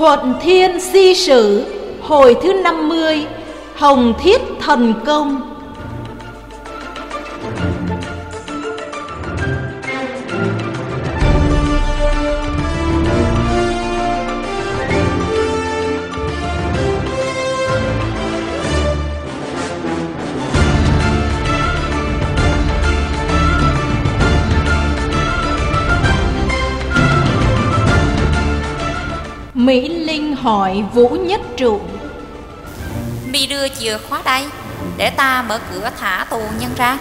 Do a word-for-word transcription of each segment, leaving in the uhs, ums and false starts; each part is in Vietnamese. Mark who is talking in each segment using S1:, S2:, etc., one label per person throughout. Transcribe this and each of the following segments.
S1: Thuận Thiên Si Sử, hồi thứ năm mươi, Hồng Thiết Thần Công. Mỹ Linh hỏi Vũ Nhất Trụ:
S2: Mi đưa chìa khóa đây, để ta mở cửa thả tù nhân ra.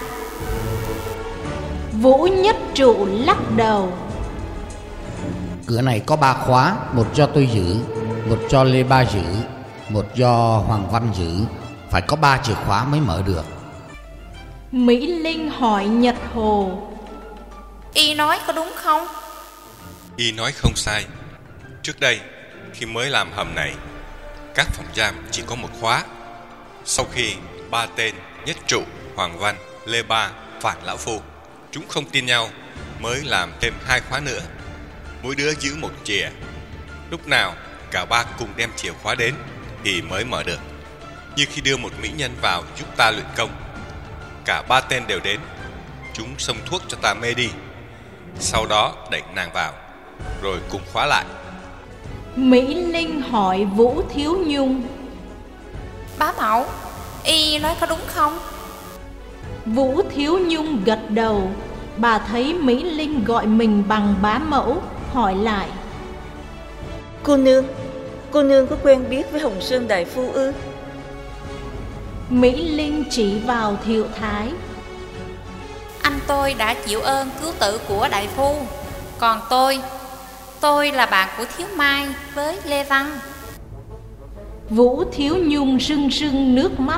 S1: Vũ Nhất Trụ lắc đầu:
S3: Cửa này có ba khóa, một do tôi giữ, một do Lê Ba giữ, một do Hoàng Văn giữ. Phải có ba chìa khóa mới mở được.
S1: Mỹ Linh hỏi Nhật Hồ:
S2: Y nói có đúng không?
S4: Y nói không sai. Trước đây, khi mới làm hầm này, các phòng giam chỉ có một khóa. Sau khi ba tên Nhất Trụ, Hoàng Văn, Lê Ba phản lão phu, chúng không tin nhau, mới làm thêm hai khóa nữa. Mỗi đứa giữ một chìa. Lúc nào cả ba cùng đem chìa khóa đến thì mới mở được. Như khi đưa một mỹ nhân vào giúp ta luyện công, cả ba tên đều đến. Chúng xông thuốc cho ta mê đi, sau đó đẩy nàng vào, rồi cùng khóa lại.
S1: Mỹ Linh hỏi Vũ Thiếu Nhung:
S2: Bá mẫu, Y nói có đúng không?
S1: Vũ Thiếu Nhung gật đầu. Bà thấy Mỹ Linh gọi mình bằng bá mẫu, hỏi lại:
S5: Cô nương, cô nương có quen biết với Hồng Sơn đại phu ư?
S1: Mỹ Linh chỉ vào Thiệu Thái:
S2: Anh tôi đã chịu ơn cứu tử của đại phu. Còn tôi, tôi là bạn của Thiếu Mai với Lê Văn.
S1: Vũ Thiếu Nhung rưng rưng nước mắt: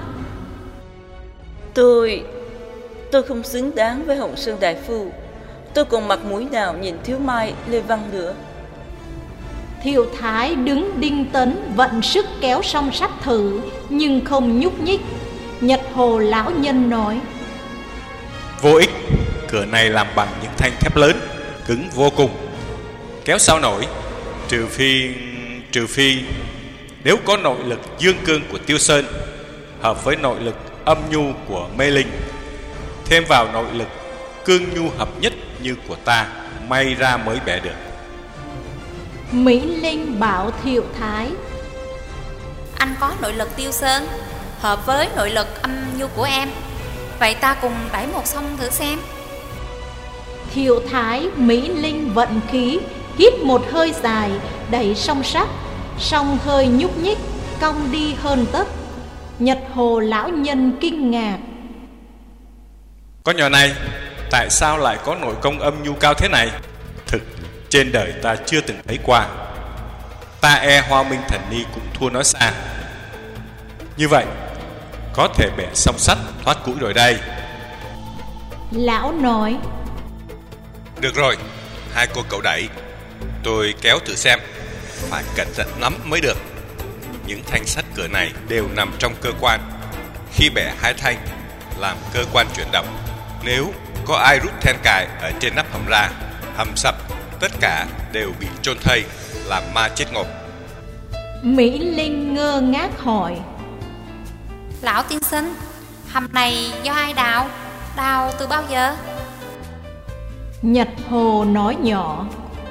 S5: Tôi, tôi không xứng đáng với Hồng Sơn đại phu. Tôi còn mặt mũi nào nhìn Thiếu Mai, Lê Văn nữa.
S1: Thiệu Thái đứng đinh tấn, vận sức kéo song sắt thử, nhưng không nhúc nhích. Nhật Hồ lão nhân nói:
S4: Vô ích, cửa này làm bằng những thanh thép lớn, cứng vô cùng, kéo sao nổi. Trừ phi, trừ phi Nếu có nội lực dương cương của Tiêu Sơn hợp với nội lực âm nhu của Mê Linh, thêm vào nội lực cương nhu hợp nhất như của ta, may ra mới bẻ được.
S1: Mỹ Linh bảo Thiệu Thái:
S2: Anh có nội lực Tiêu Sơn hợp với nội lực âm nhu của em, vậy ta cùng đẩy một song thử xem.
S1: Thiệu Thái Mỹ Linh vận khí, hít một hơi dài, đẩy song sắt, song hơi nhúc nhích, cong đi hơn tấc. Nhật Hồ lão nhân kinh ngạc:
S4: Con nhỏ này tại sao lại có nội công âm nhu cao thế này? Thực trên đời ta chưa từng thấy qua. Ta e Hoa Minh Thần Ni cũng thua nó xa. Như vậy có thể bẻ song sắt thoát củi rồi đây.
S1: Lão nói:
S4: Được rồi, hai cô cậu đẩy, tôi kéo thử xem. Phải cẩn thận lắm mới được. Những thanh sắt cửa này đều nằm trong cơ quan. Khi bẻ hai thanh làm cơ quan chuyển động, nếu có ai rút then cài ở trên nắp hầm ra, hầm sập, tất cả đều bị chôn thây, làm ma chết ngộp.
S1: Mỹ Linh ngơ ngác hỏi:
S2: Lão tiên sinh, hầm này do ai đào? Đào từ bao giờ?
S1: Nhật Hồ nói nhỏ: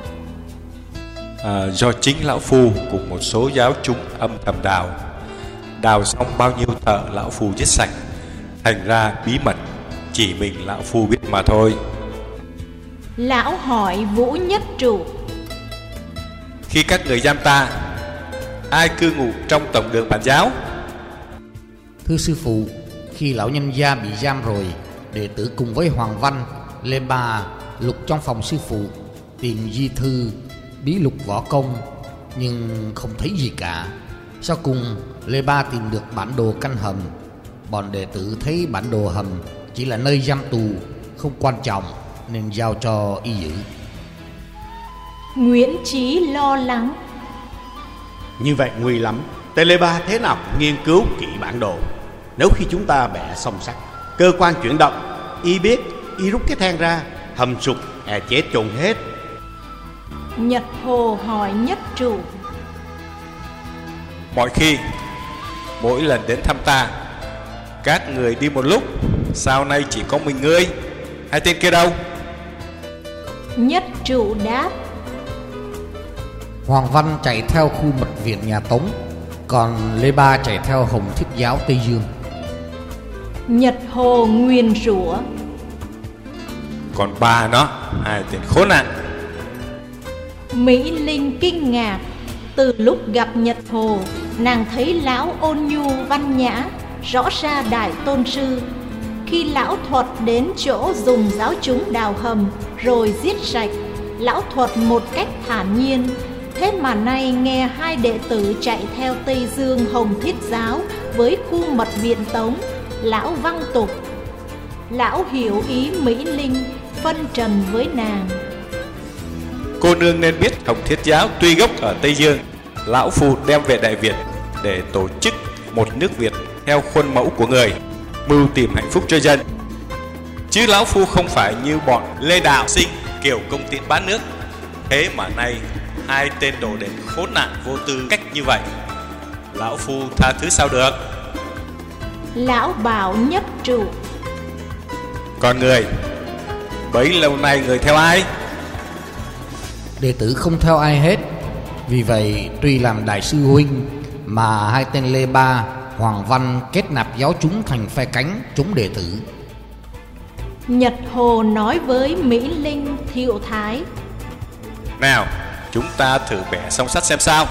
S4: à, Do chính lão phu cùng một số giáo chúng âm thầm đào. Đào xong bao nhiêu thợ lão phu giết sạch, thành ra bí mật chỉ mình lão phu biết mà thôi.
S1: Lão hỏi Vũ Nhất Trụ:
S4: Khi các người giam ta, ai cư ngụ trong tổng đường Bản giáo?
S3: Thưa sư phụ, khi lão nhân gia bị giam rồi, đệ tử cùng với Hoàng Văn, Lê Ba lục trong phòng sư phụ, tìm di thư, bí lục võ công, nhưng không thấy gì cả. Sau cùng Lê Ba tìm được bản đồ căn hầm. Bọn đệ tử thấy bản đồ hầm chỉ là nơi giam tù, không quan trọng, nên giao cho y giữ.
S1: Nguyễn Chí lo lắng:
S6: Như vậy nguy lắm. Tề Lê Ba thế nào cũng nghiên cứu kỹ bản đồ. Nếu khi chúng ta bẻ song sắt, cơ quan chuyển động, y biết, y rút cái then ra, hầm sụp, e chết chôn hết.
S1: Nhật Hồ hỏi Nhất Trụ:
S4: mọi khi, mỗi lần đến thăm ta, các người đi một lúc, sao nay chỉ có mình ngươi? Hai tên kia đâu?
S1: Nhất trụ đáp:
S3: Hoàng Văn chạy theo khu mật viện nhà Tống, còn Lê Ba chạy theo Hồng Thiết Giáo Tây Dương.
S1: Nhật Hồ nguyền rủa:
S4: Còn bà nó, hai tên khốn nạn.
S1: Mỹ Linh kinh ngạc. Từ lúc gặp Nhật Hồ, nàng thấy lão ôn nhu văn nhã, rõ ra đại tôn sư. Khi lão thuật đến chỗ dùng giáo chúng đào hầm rồi giết sạch, lão thuật một cách thản nhiên. Thế mà nay nghe hai đệ tử chạy theo Tây Dương Hồng Thiết Giáo với khu mật viện Tống, lão văng tục. Lão hiểu ý Mỹ Linh, phân trần với nàng:
S4: Cô nương nên biết Hồng Thiết Giáo tuy gốc ở Tây Dương, lão phu đem về Đại Việt để tổ chức một nước Việt theo khuôn mẫu của người, mưu tìm hạnh phúc cho dân. Chứ lão phu không phải như bọn Lê Đạo Sinh kiểu công tín bán nước. Thế mà nay hai tên đồ đệ khốn nạn vô tư cách như vậy, lão phu tha thứ sao được?
S1: Lão bảo Nhất Trụ:
S4: Còn người, bấy lâu nay người theo ai?
S3: Đệ tử không theo ai hết. Vì vậy tuy làm đại sư huynh mà hai tên Lê Ba, Hoàng Văn kết nạp giáo chúng thành phe cánh chống đệ tử.
S1: Nhật Hồ nói với Mỹ Linh, Thiệu Thái:
S4: Nào, chúng ta thử bẻ song sắt xem sao.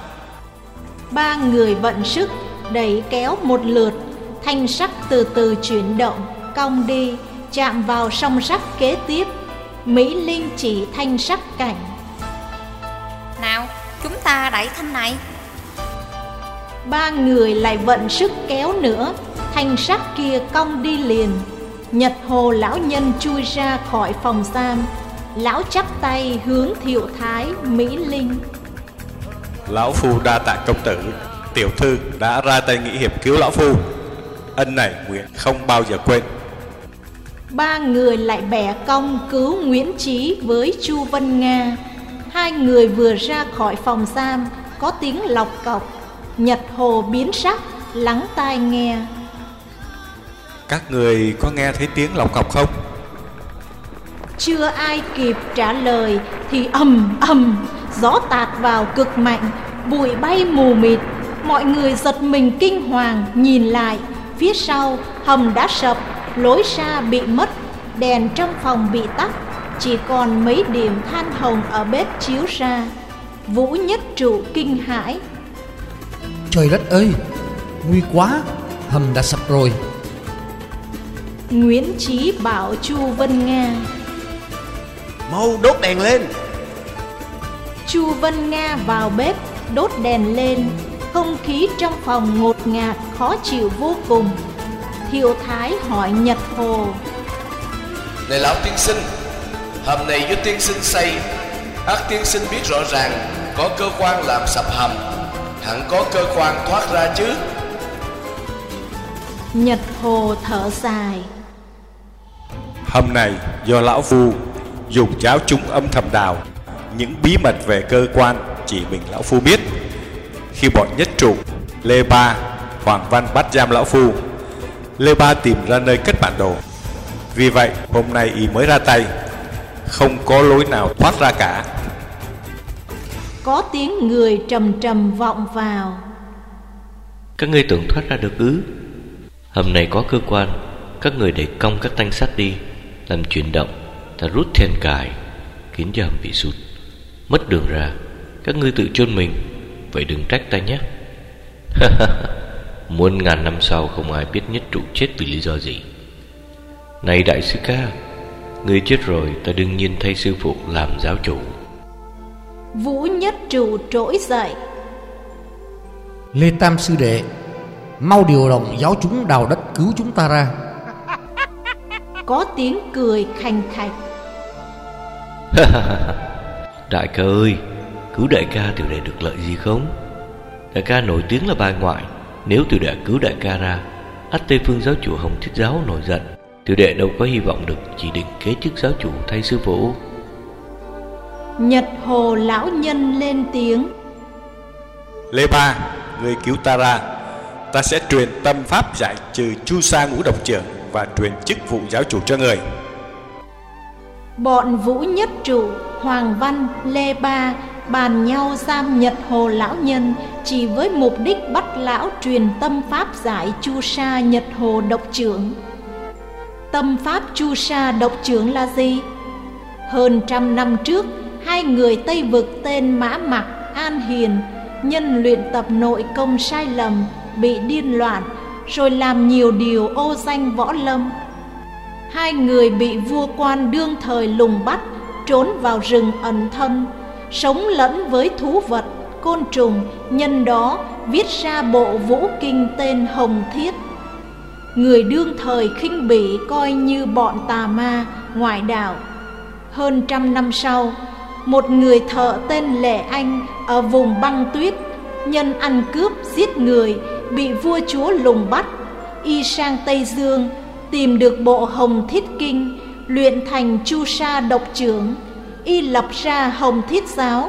S1: Ba người vận sức đẩy kéo một lượt, thanh sắt từ từ chuyển động, cong đi, chạm vào song sắt kế tiếp. Mỹ Linh chỉ thanh sắt cạnh:
S2: Nào, chúng ta đẩy thanh này.
S1: Ba người lại vận sức kéo nữa, thanh sắt kia cong đi liền. Nhật Hồ lão nhân chui ra khỏi phòng giam. Lão chắp tay hướng Thiệu Thái, Mỹ Linh:
S4: Lão phu đa tạ công tử, tiểu thư đã ra tay nghĩ hiệp cứu lão phu, ân này nguyện không bao giờ quên.
S1: Ba người lại bẻ cong cứu Nguyễn Chí với Chu Vân Nga. Hai người vừa ra khỏi phòng giam, có tiếng lọc cọc. Nhật Hồ biến sắc, lắng tai nghe.
S4: Các người có nghe thấy tiếng lọc cọc không?
S1: Chưa ai kịp trả lời thì ầm ầm, gió tạt vào cực mạnh, bụi bay mù mịt. Mọi người giật mình kinh hoàng, nhìn lại, phía sau hầm đã sập, lối ra bị mất, đèn trong phòng bị tắt, chỉ còn mấy điểm than hồng ở bếp chiếu ra. Vũ Nhất Trụ kinh hãi:
S3: Trời đất ơi, nguy quá, hầm đã sập rồi.
S1: Nguyễn Chí bảo Chu Vân Nga:
S6: Mau đốt đèn lên.
S1: Chu Vân Nga vào bếp đốt đèn lên. Không khí trong phòng ngột ngạt, khó chịu vô cùng. Thiệu Thái hỏi Nhật Hồ:
S7: Này lão tiên sinh, hầm này do tiên sinh xây, ắt tiên sinh biết rõ ràng có cơ quan làm sập hầm, hẳn có cơ quan thoát ra chứ?
S1: Nhật Hồ thở dài:
S4: Hầm này do lão phu dùng giáo chúng âm thầm đào, những bí mật về cơ quan chỉ mình lão phu biết. Khi bọn Nhất Trụ, Lê Ba, Hoàng Văn bắt giam lão phu, Lê Ba tìm ra nơi cất bản đồ. Vì vậy hôm nay y mới ra tay, không có lối nào thoát ra cả.
S1: Có tiếng người trầm trầm vọng vào:
S8: Các ngươi tưởng thoát ra được ư? Hầm này có cơ quan, các người đẩy cong các thanh sắt đi, làm chuyển động, ta rút then cài, khiến cho hầm bị sụt, mất đường ra. Các ngươi tự chôn mình, vậy đừng trách ta nhé. Muôn ngàn năm sau không ai biết Nhất Trụ chết vì lý do gì. Này đại sư ca, ngươi chết rồi, ta đương nhiên thay sư phụ làm giáo chủ.
S1: Vũ Nhất Trụ trỗi dậy:
S3: Lê Tam sư đệ, mau điều động giáo chúng đào đất cứu chúng ta ra.
S1: Có tiếng cười khành khạch:
S8: Đại ca ơi, cứu đại ca tiểu đệ được lợi gì không? Đại ca nổi tiếng là bài ngoại, nếu tiểu đệ cứu đại ca ra, ắt Tây Phương giáo chủ Hồng Thiết Giáo nổi giận, tiểu đệ đâu có hy vọng được chỉ định kế chức giáo chủ thay sư phụ.
S1: Nhật Hồ lão nhân lên tiếng:
S4: Lê Ba, ngươi cứu ta ra, ta sẽ truyền tâm pháp giải trừ chu sa ngũ độc trưởng và truyền chức vụ giáo chủ cho người.
S1: Bọn Vũ Nhất Trụ, Hoàng Văn, Lê Ba bàn nhau giam Nhật Hồ lão nhân chỉ với mục đích bắt lão truyền tâm pháp giải chu sa Nhật Hồ độc trưởng. Tâm pháp chu sa độc trưởng là gì? Hơn trăm năm trước, hai người Tây Vực tên Mã Mặc, An Hiền nhân luyện tập nội công sai lầm, bị điên loạn, rồi làm nhiều điều ô danh võ lâm. Hai người bị vua quan đương thời lùng bắt, trốn vào rừng ẩn thân, sống lẫn với thú vật, côn trùng, nhân đó viết ra bộ vũ kinh tên Hồng Thiết. Người đương thời khinh bỉ coi như bọn tà ma, ngoại đạo. Hơn trăm năm sau, một người thợ tên Lệ Anh ở vùng băng tuyết, nhân ăn cướp giết người, bị vua chúa lùng bắt. Y sang Tây Dương, tìm được bộ Hồng Thiết Kinh, luyện thành chu sa độc trưởng. Y lập ra Hồng Thiết Giáo.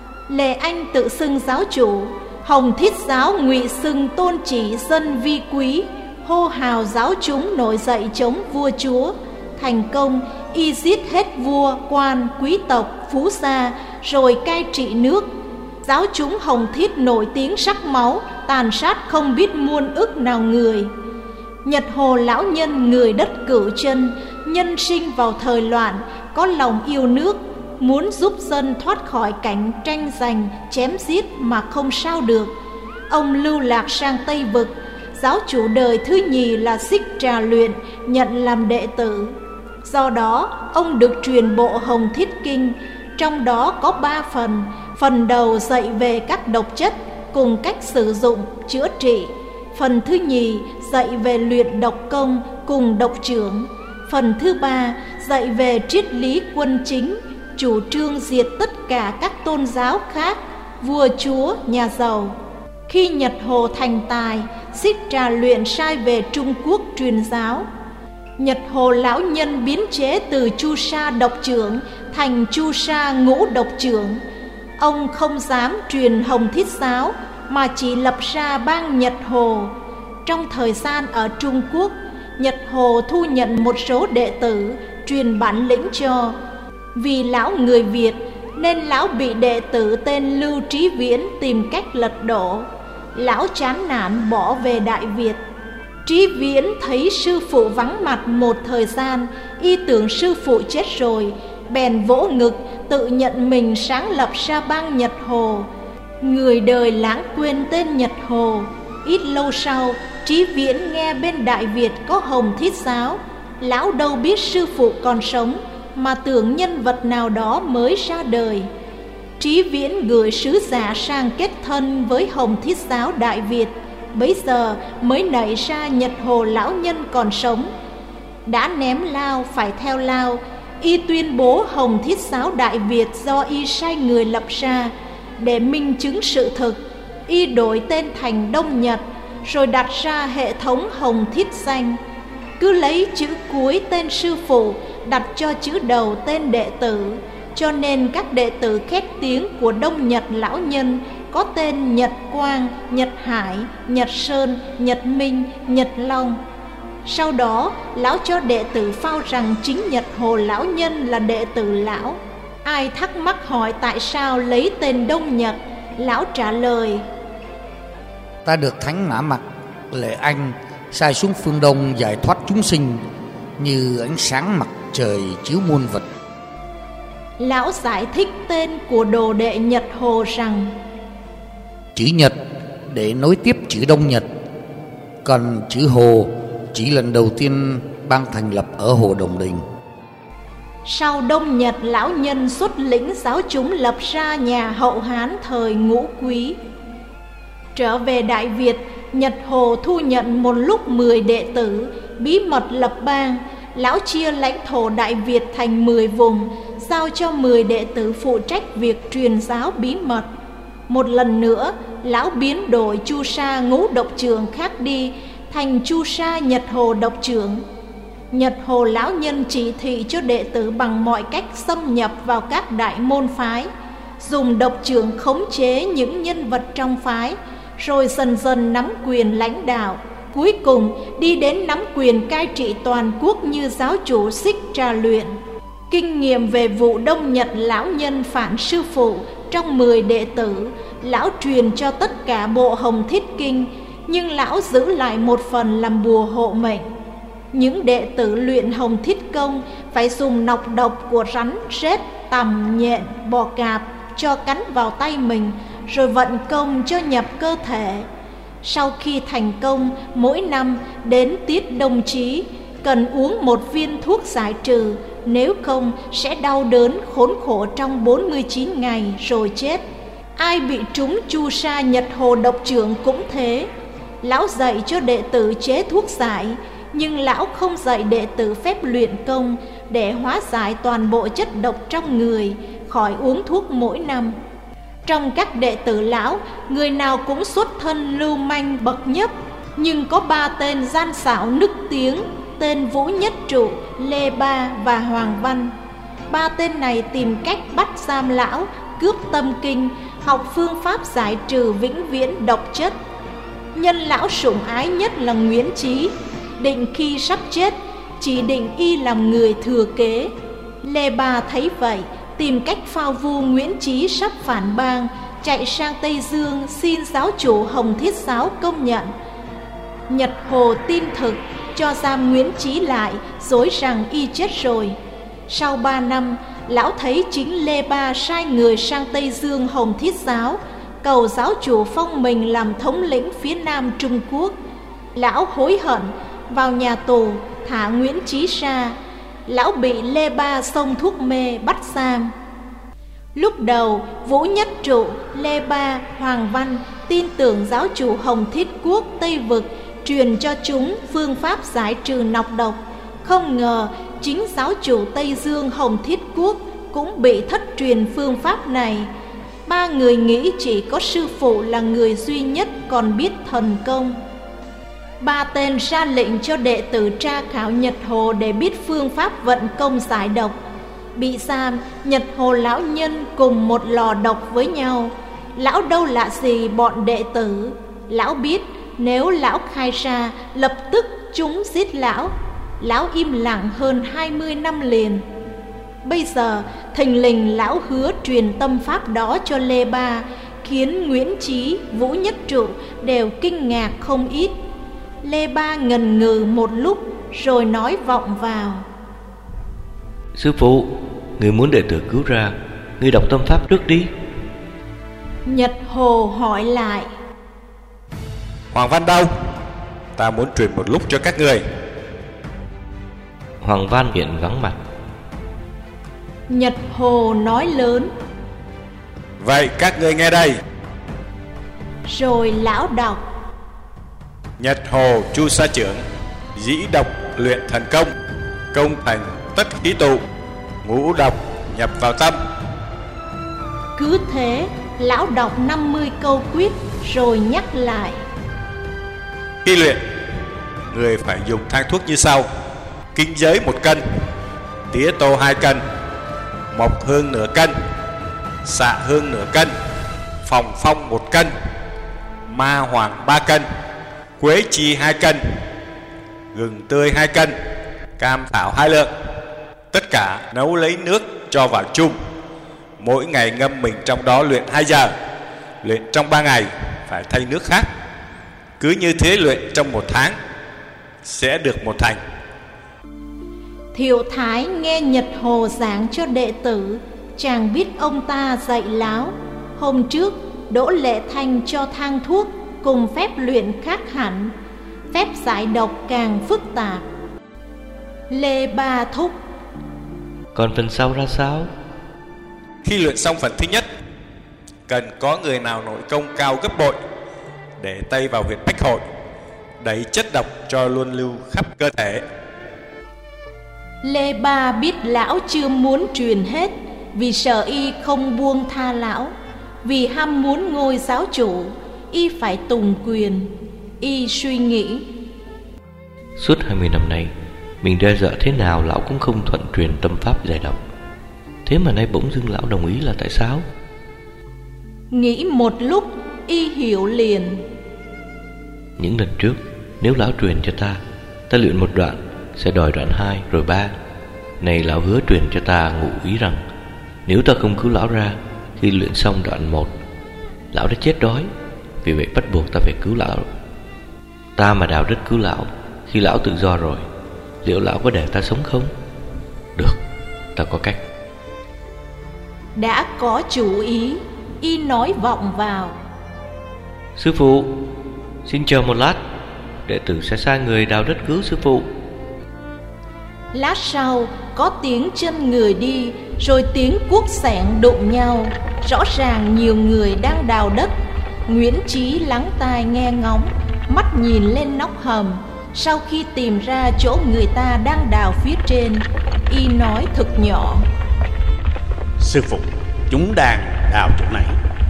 S1: Lệ Anh tự xưng giáo chủ, Hồng Thiết Giáo ngụy xưng tôn chỉ dân vi quý, hô hào giáo chúng nổi dậy chống vua chúa. Thành công, y giết hết vua, quan, quý tộc, phú gia, rồi cai trị nước. Giáo chúng Hồng Thiết nổi tiếng sắc máu, tàn sát không biết muôn ức nào người. Nhật Hồ lão nhân người đất Cửu Chân, nhân sinh vào thời loạn, có lòng yêu nước, muốn giúp dân thoát khỏi cảnh tranh giành, chém giết mà không sao được. Ông lưu lạc sang Tây Vực. Giáo chủ đời thứ nhì là Xích Trà Luyện nhận làm đệ tử. Do đó, ông được truyền bộ Hồng Thiết Kinh, trong đó có ba phần. Phần đầu dạy về các độc chất cùng cách sử dụng, chữa trị. Phần thứ nhì dạy về luyện độc công cùng độc trưởng. Phần thứ ba dạy về triết lý quân chính, chủ trương diệt tất cả các tôn giáo khác, vua chúa, nhà giàu. Khi Nhật Hồ thành tài, Xích Trà Luyện sai về Trung Quốc truyền giáo. Nhật Hồ lão nhân biến chế từ chu sa độc trưởng thành chu sa ngũ độc trưởng. Ông không dám truyền Hồng Thiết Giáo mà chỉ lập ra bang Nhật Hồ. Trong thời gian ở Trung Quốc, Nhật Hồ thu nhận một số đệ tử, truyền bản lĩnh cho. Vì lão người Việt nên lão bị đệ tử tên Lưu Trí Viễn tìm cách lật đổ. Lão chán nản bỏ về Đại Việt. Trí Viễn thấy sư phụ vắng mặt một thời gian, y tưởng sư phụ chết rồi, bèn vỗ ngực tự nhận mình sáng lập ra bang Nhật Hồ. Người đời lãng quên tên Nhật Hồ. Ít lâu sau, Trí Viễn nghe bên Đại Việt có Hồng Thiết Giáo. Lão đâu biết sư phụ còn sống, mà tưởng nhân vật nào đó mới ra đời. Trí Viễn gửi sứ giả sang kết thân với Hồng Thiết Giáo Đại Việt. Bấy giờ mới nảy ra Nhật Hồ lão nhân còn sống. Đã ném lao phải theo lao. Y tuyên bố Hồng Thiết Giáo Đại Việt do y sai người lập ra. Để minh chứng sự thực, y đổi tên thành Đông Nhật, rồi đặt ra hệ thống Hồng Thiết Danh. Cứ lấy chữ cuối tên sư phụ, đặt cho chữ đầu tên đệ tử. Cho nên các đệ tử khét tiếng của Đông Nhật lão nhân có tên Nhật Quang, Nhật Hải, Nhật Sơn, Nhật Minh, Nhật Long. Sau đó, lão cho đệ tử phao rằng chính Nhật Hồ lão nhân là đệ tử lão. Ai thắc mắc hỏi tại sao lấy tên Đông Nhật, lão trả lời:
S3: Ta được Thánh Mã Mặc, Lệ Anh sai xuống phương Đông giải thoát chúng sinh như ánh sáng mặt trời chiếu muôn vật.
S1: Lão giải thích tên của đồ đệ Nhật Hồ rằng:
S3: Chữ Nhật để nối tiếp chữ Đông Nhật, còn chữ Hồ chỉ lần đầu tiên ban thành lập ở Hồ Đồng Đình.
S1: Sau Đông Nhật lão nhân xuất lĩnh giáo chúng lập ra nhà Hậu Hán thời Ngũ Quý. Trở về Đại Việt, Nhật Hồ thu nhận một lúc mười đệ tử, bí mật lập bang. Lão chia lãnh thổ Đại Việt thành mười vùng, giao cho mười đệ tử phụ trách việc truyền giáo bí mật. Một lần nữa, lão biến đổi chu sa ngũ độc trưởng khác đi thành chu sa Nhật Hồ độc trưởng. Nhật Hồ lão nhân chỉ thị cho đệ tử bằng mọi cách xâm nhập vào các đại môn phái, dùng độc trưởng khống chế những nhân vật trong phái, rồi dần dần nắm quyền lãnh đạo, cuối cùng đi đến nắm quyền cai trị toàn quốc như giáo chủ Xích Trà Luyện. Kinh nghiệm về vụ Đông Nhật lão nhân phản sư phụ trong mười đệ tử, lão truyền cho tất cả bộ Hồng Thiết Kinh, nhưng lão giữ lại một phần làm bùa hộ mệnh. Những đệ tử luyện Hồng Thiết Công phải dùng nọc độc của rắn, rết, tằm, nhện, bò cạp cho cắn vào tay mình, rồi vận công cho nhập cơ thể. Sau khi thành công, mỗi năm đến tiết đông chí cần uống một viên thuốc giải trừ, nếu không sẽ đau đớn khốn khổ trong bốn mươi chín ngày rồi chết. Ai bị trúng chu sa Nhật Hồ độc trưởng cũng thế. Lão dạy cho đệ tử chế thuốc giải, nhưng lão không dạy đệ tử phép luyện công để hóa giải toàn bộ chất độc trong người, khỏi uống thuốc mỗi năm. Trong các đệ tử lão, người nào cũng xuất thân lưu manh bậc nhất, nhưng có ba tên gian xảo nức tiếng, tên Vũ Nhất Trụ, Lê Ba và Hoàng Văn. Ba tên này tìm cách bắt giam lão, cướp tâm kinh, học phương pháp giải trừ vĩnh viễn độc chất. Nhân lão sủng ái nhất là Nguyễn Chí, định khi sắp chết chỉ định y làm người thừa kế. Lê Ba thấy vậy, tìm cách phao vu Nguyễn Chí sắp phản bang, chạy sang Tây Dương xin giáo chủ Hồng Thiết Giáo công nhận. Nhật Hồ tin thực, cho giam Nguyễn Chí lại, dối rằng y chết rồi. Sau ba năm, lão thấy chính Lê Ba sai người sang Tây Dương Hồng Thiết Giáo, cầu giáo chủ phong mình làm thống lĩnh phía Nam Trung Quốc. Lão hối hận, vào nhà tù thả Nguyễn Chí ra. Lão bị Lê Ba xông thuốc mê bắt giam. Lúc đầu Vũ Nhất Trụ, Lê Ba, Hoàng Văn tin tưởng giáo chủ Hồng Thiết Quốc Tây Vực truyền cho chúng phương pháp giải trừ nọc độc. Không ngờ chính giáo chủ Tây Dương Hồng Thiết Quốc cũng bị thất truyền phương pháp này. Ba người nghĩ chỉ có sư phụ là người duy nhất còn biết thần công. Ba tên ra lệnh cho đệ tử tra khảo Nhật Hồ để biết phương pháp vận công giải độc. Bị giam, Nhật Hồ lão nhân cùng một lò độc với nhau. Lão đâu lạ gì bọn đệ tử. Lão biết nếu lão khai ra, lập tức chúng giết lão. Lão im lặng hơn hai mươi năm liền. Bây giờ thình lình lão hứa truyền tâm pháp đó cho Lê Ba, khiến Nguyễn Chí, Vũ Nhất Trụ đều kinh ngạc không ít. Lê Ba ngần ngừ một lúc rồi nói vọng vào:
S8: Sư phụ, người muốn đệ tử cứu ra, người đọc tâm pháp trước đi.
S1: Nhật Hồ hỏi lại:
S4: Hoàng Văn đâu? Ta muốn truyền một lúc cho các người.
S8: Hoàng Văn hiện vắng mặt.
S1: Nhật Hồ nói lớn:
S4: Vậy các ngươi nghe đây.
S1: Rồi lão đọc:
S4: Nhật Hồ Chu Sa Trưởng, dĩ độc luyện thần công, công thành tất khí tụ, ngũ độc nhập vào tâm.
S1: Cứ thế lão đọc năm mươi câu quyết rồi nhắc lại:
S4: Khi luyện, người phải dùng thang thuốc như sau: kinh giới một cân, tía tô hai cân, mộc hương nửa cân, xạ hương nửa cân, phòng phong một cân, ma hoàng ba cân, quế chi hai cân, gừng tươi hai cân, cam thảo hai lượng. Tất cả nấu lấy nước cho vào chung. Mỗi ngày ngâm mình trong đó luyện hai giờ. Luyện trong ba ngày phải thay nước khác. Cứ như thế luyện trong một tháng sẽ được một thành.
S1: Thiệu Thái nghe Nhật Hồ giảng cho đệ tử, chàng biết ông ta dạy láo. Hôm trước Đỗ Lệ Thanh cho thang thuốc cùng phép luyện khác hẳn, phép giải độc càng phức tạp. Lê Ba thúc:
S8: Còn phần sau ra sao?
S4: Khi luyện xong phần thứ nhất, cần có người nào nội công cao gấp bội, để tay vào huyệt bách hội, đẩy chất độc cho luôn lưu khắp cơ thể.
S1: Lê Ba biết lão chưa muốn truyền hết, vì sợ y không buông tha lão. Vì ham muốn ngôi giáo chủ, y phải tùng quyền. Y suy nghĩ:
S8: Suốt hai mươi năm nay, mình đe dọa thế nào lão cũng không thuận truyền tâm pháp giải độc. Thế mà nay bỗng dưng lão đồng ý là tại sao?
S1: Nghĩ một lúc, y hiểu liền.
S8: Những lần trước, nếu lão truyền cho ta, ta luyện một đoạn, sẽ đòi đoạn hai rồi ba. Này lão hứa truyền cho ta ngụ ý rằng, nếu ta không cứu lão ra khi luyện xong đoạn một, lão đã chết đói. Vì vậy bắt buộc ta phải cứu lão. Ta mà đào đất cứu lão khi lão tự do rồi, liệu lão có để ta sống không? Được, ta có cách.
S1: Đã có chủ ý, y nói vọng vào.
S8: Sư phụ, xin chờ một lát, đệ tử sẽ sai người đào đất cứu sư phụ.
S1: Lát sau có tiếng chân người đi, rồi tiếng cuốc xẻng đụng nhau. Rõ ràng nhiều người đang đào đất. Nguyễn Chí lắng tai nghe ngóng, mắt nhìn lên nóc hầm. Sau khi tìm ra chỗ người ta đang đào phía trên, y nói thật nhỏ:
S6: Sư phụ, chúng đang đào chỗ này.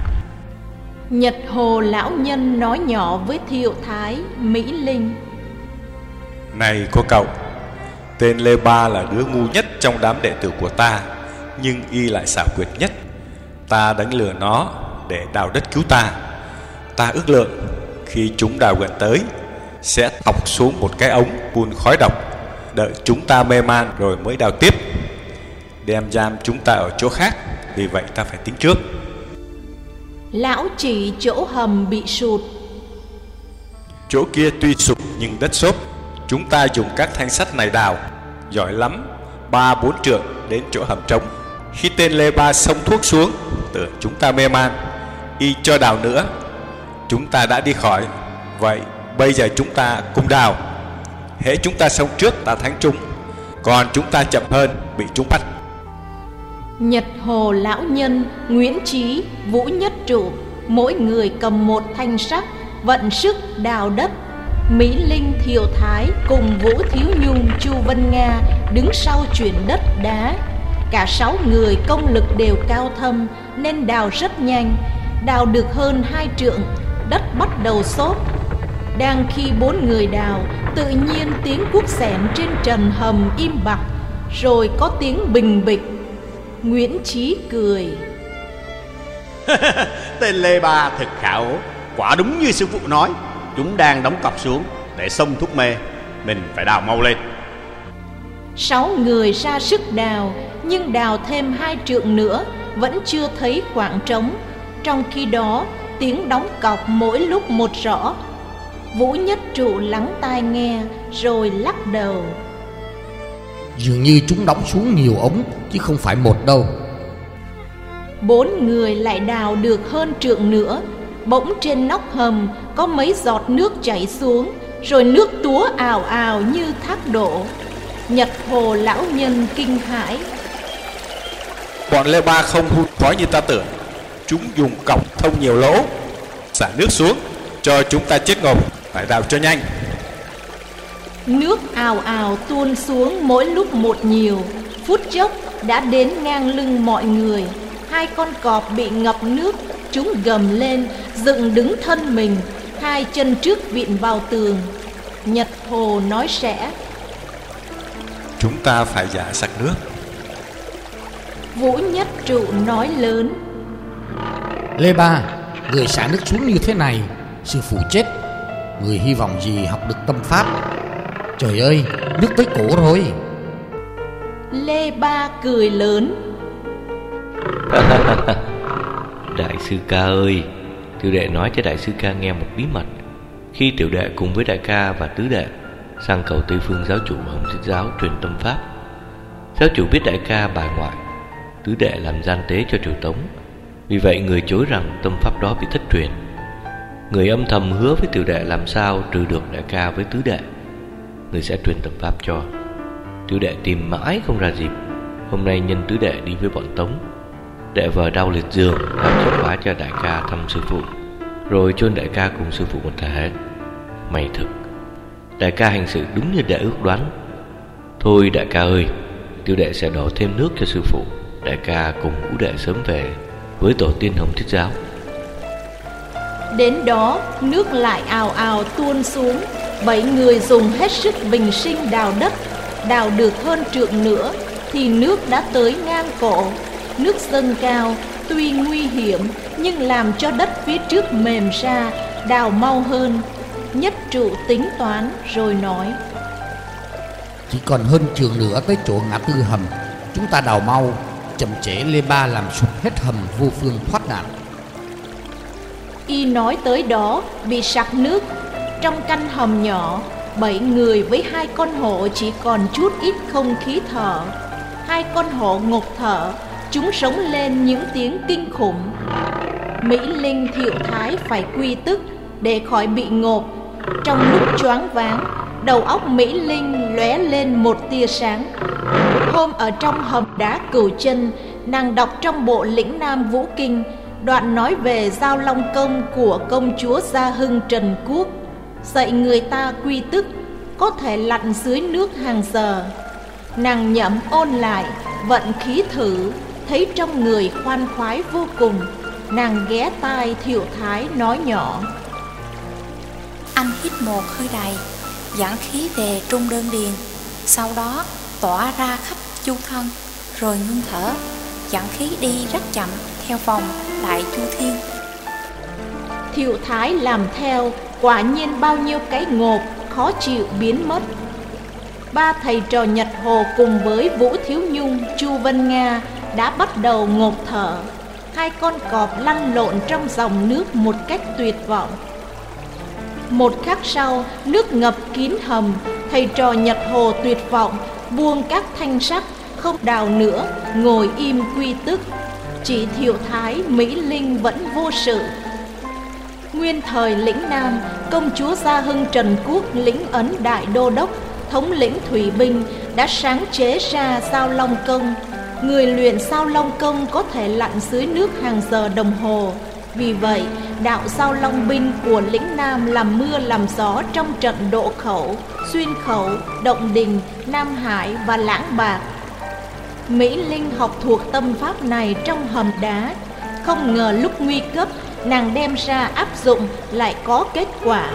S1: Nhật Hồ lão nhân nói nhỏ với Thiệu Thái, Mỹ Linh:
S4: Này có cậu, tên Lê Ba là đứa ngu nhất trong đám đệ tử của ta, nhưng y lại xảo quyệt nhất. Ta đánh lừa nó để đào đất cứu ta. Ta ước lượng khi chúng đào gần tới, sẽ thọc xuống một cái ống phun khói độc, đợi chúng ta mê man rồi mới đào tiếp, đem giam chúng ta ở chỗ khác. Vì vậy ta phải tính trước.
S1: Lão chỉ chỗ hầm bị sụt.
S4: Chỗ kia tuy sụt nhưng đất xốp. Chúng ta dùng các thanh sắt này đào, giỏi lắm ba bốn trượng đến chỗ hầm trống. Khi tên Lê Ba xông thuốc xuống, tưởng chúng ta mê man, y cho đào nữa. Chúng ta đã đi khỏi. Vậy bây giờ chúng ta cùng đào. Hễ chúng ta xông trước ta thắng chúng, còn chúng ta chậm hơn bị chúng bắt.
S1: Nhật Hồ lão nhân, Nguyễn Chí, Vũ Nhất Trụ, mỗi người cầm một thanh sắt, vận sức đào đất. Mỹ Linh, Thiệu Thái cùng Vũ Thiếu Nhung, Chu Vân Nga đứng sau chuyển đất đá. Cả sáu người công lực đều cao thâm nên đào rất nhanh. Đào được hơn hai trượng, đất bắt đầu xốp. Đang khi bốn người đào, tự nhiên tiếng cuốc xẻng trên trần hầm im bặt, rồi có tiếng bình bịch. Nguyễn Chí cười:
S6: Tên Lê Ba thật khảo, quả đúng như sư phụ nói. Chúng đang đóng cọc xuống để xông thuốc mê, mình phải đào mau lên.
S1: Sáu người ra sức đào, nhưng đào thêm hai trượng nữa vẫn chưa thấy khoảng trống. Trong khi đó tiếng đóng cọc mỗi lúc một rõ. Vũ Nhất Trụ lắng tai nghe rồi lắc đầu:
S3: Dường như chúng đóng xuống nhiều ống chứ không phải một đâu.
S1: Bốn người lại đào được hơn trượng nữa. Bỗng trên nóc hầm có mấy giọt nước chảy xuống, rồi nước túa ào ào như thác đổ. Nhật Hồ lão nhân kinh hãi:
S4: Bọn Lê Ba không hút khói như ta tưởng. Chúng dùng cọc thông nhiều lỗ, xả nước xuống cho chúng ta chết ngộp. Phải đào cho nhanh.
S1: Nước ào ào tuôn xuống mỗi lúc một nhiều. Phút chốc đã đến ngang lưng mọi người. Hai con cọp bị ngập nước, chúng gầm lên, dựng đứng thân mình, hai chân trước vịn vào tường. Nhật Hồ nói rẽ:
S4: Chúng ta phải giả sặc nước.
S1: Vũ Nhất Trụ nói lớn:
S3: Lê Ba, người xả nước xuống như thế này, sư phụ chết. Người hy vọng gì học được tâm pháp? Trời ơi, nước tới cổ rồi.
S1: Lê Ba cười lớn:
S8: Đại sư ca ơi, tiểu đệ nói cho đại sư ca nghe một bí mật. Khi tiểu đệ cùng với đại ca và tứ đệ sang cầu Tây Phương giáo chủ Hồng Thiết giáo truyền tâm pháp, giáo chủ biết đại ca bài ngoại, tứ đệ làm gian tế cho triều Tống. Vì vậy người chối rằng tâm pháp đó bị thất truyền. Người âm thầm hứa với tiểu đệ làm sao trừ được đại ca với tứ đệ, người sẽ truyền tâm pháp cho. Tiểu đệ tìm mãi không ra dịp. Hôm nay nhân tứ đệ đi với bọn Tống, đệ vợ đau liệt giường và chọn khóa cho đại ca thăm sư phụ, rồi chôn đại ca cùng sư phụ một thể. May thực, đại ca hành sự đúng như đệ ước đoán. Thôi đại ca ơi, tiểu đệ sẽ đổ thêm nước cho sư phụ. Đại ca cùng ngũ đệ sớm về với tổ tiên Hồng Thiết giáo.
S1: Đến đó nước lại ào ào tuôn xuống. Bảy người dùng hết sức bình sinh đào đất. Đào được hơn trượng nữa thì nước đã tới ngang cổ. Nước dâng cao, tuy nguy hiểm nhưng làm cho đất phía trước mềm ra, đào mau hơn. Nhất trụ tính toán rồi nói:
S3: Chỉ còn hơn chừng nữa tới chỗ ngã tư hầm, chúng ta đào mau, chậm trễ Lê Ba làm sụp hết hầm vô phương thoát nạn.
S1: Y nói tới đó bị sặc nước. Trong căn hầm nhỏ, bảy người với hai con hổ chỉ còn chút ít không khí thở. Hai con hổ ngộp thở, chúng sống lên những tiếng kinh khủng. Mỹ Linh Thiệu Thái phải quy tức để khỏi bị ngộp. Trong lúc choáng váng, đầu óc Mỹ Linh lóe lên một tia sáng. Hôm ở trong hầm đá Cửu Chân, nàng đọc trong bộ Lĩnh Nam Vũ Kinh đoạn nói về Giao Long Công của công chúa Gia Hưng Trần Quốc, dạy người ta quy tức có thể lặn dưới nước hàng giờ. Nàng nhẩm ôn lại, vận khí thử, thấy trong người khoan khoái vô cùng. Nàng ghé tai Thiệu Thái nói nhỏ:
S2: Anh hít một hơi đầy, dẫn khí về trung đơn điền, sau đó tỏa ra khắp chu thân, rồi ngưng thở, dẫn khí đi rất chậm theo vòng đại chu thiên.
S1: Thiệu Thái làm theo, quả nhiên bao nhiêu cái ngộp khó chịu biến mất. Ba thầy trò Nhật Hồ cùng với Vũ Thiếu Nhung, Chu Vân Nga đã bắt đầu ngộp thở. Hai con cọp lăn lộn trong dòng nước một cách tuyệt vọng. Một khắc sau, nước ngập kín hầm. Thầy trò Nhật Hồ tuyệt vọng, buông các thanh sắt, không đào nữa, ngồi im quy tức. Chỉ Thiệu Thái, Mỹ Linh vẫn vô sự. Nguyên thời Lĩnh Nam, công chúa Gia Hưng Trần Quốc lĩnh ấn đại đô đốc, thống lĩnh thủy binh, đã sáng chế ra Giao Long Công. Người luyện Giao Long Công có thể lặn dưới nước hàng giờ đồng hồ. Vì vậy, đạo Giao Long binh của Lĩnh Nam làm mưa làm gió trong trận Độ Khẩu, Xuyên Khẩu, Động Đình, Nam Hải và Lãng Bạc. Mỹ Linh học thuộc tâm pháp này trong hầm đá. Không ngờ lúc nguy cấp, nàng đem ra áp dụng lại có kết quả.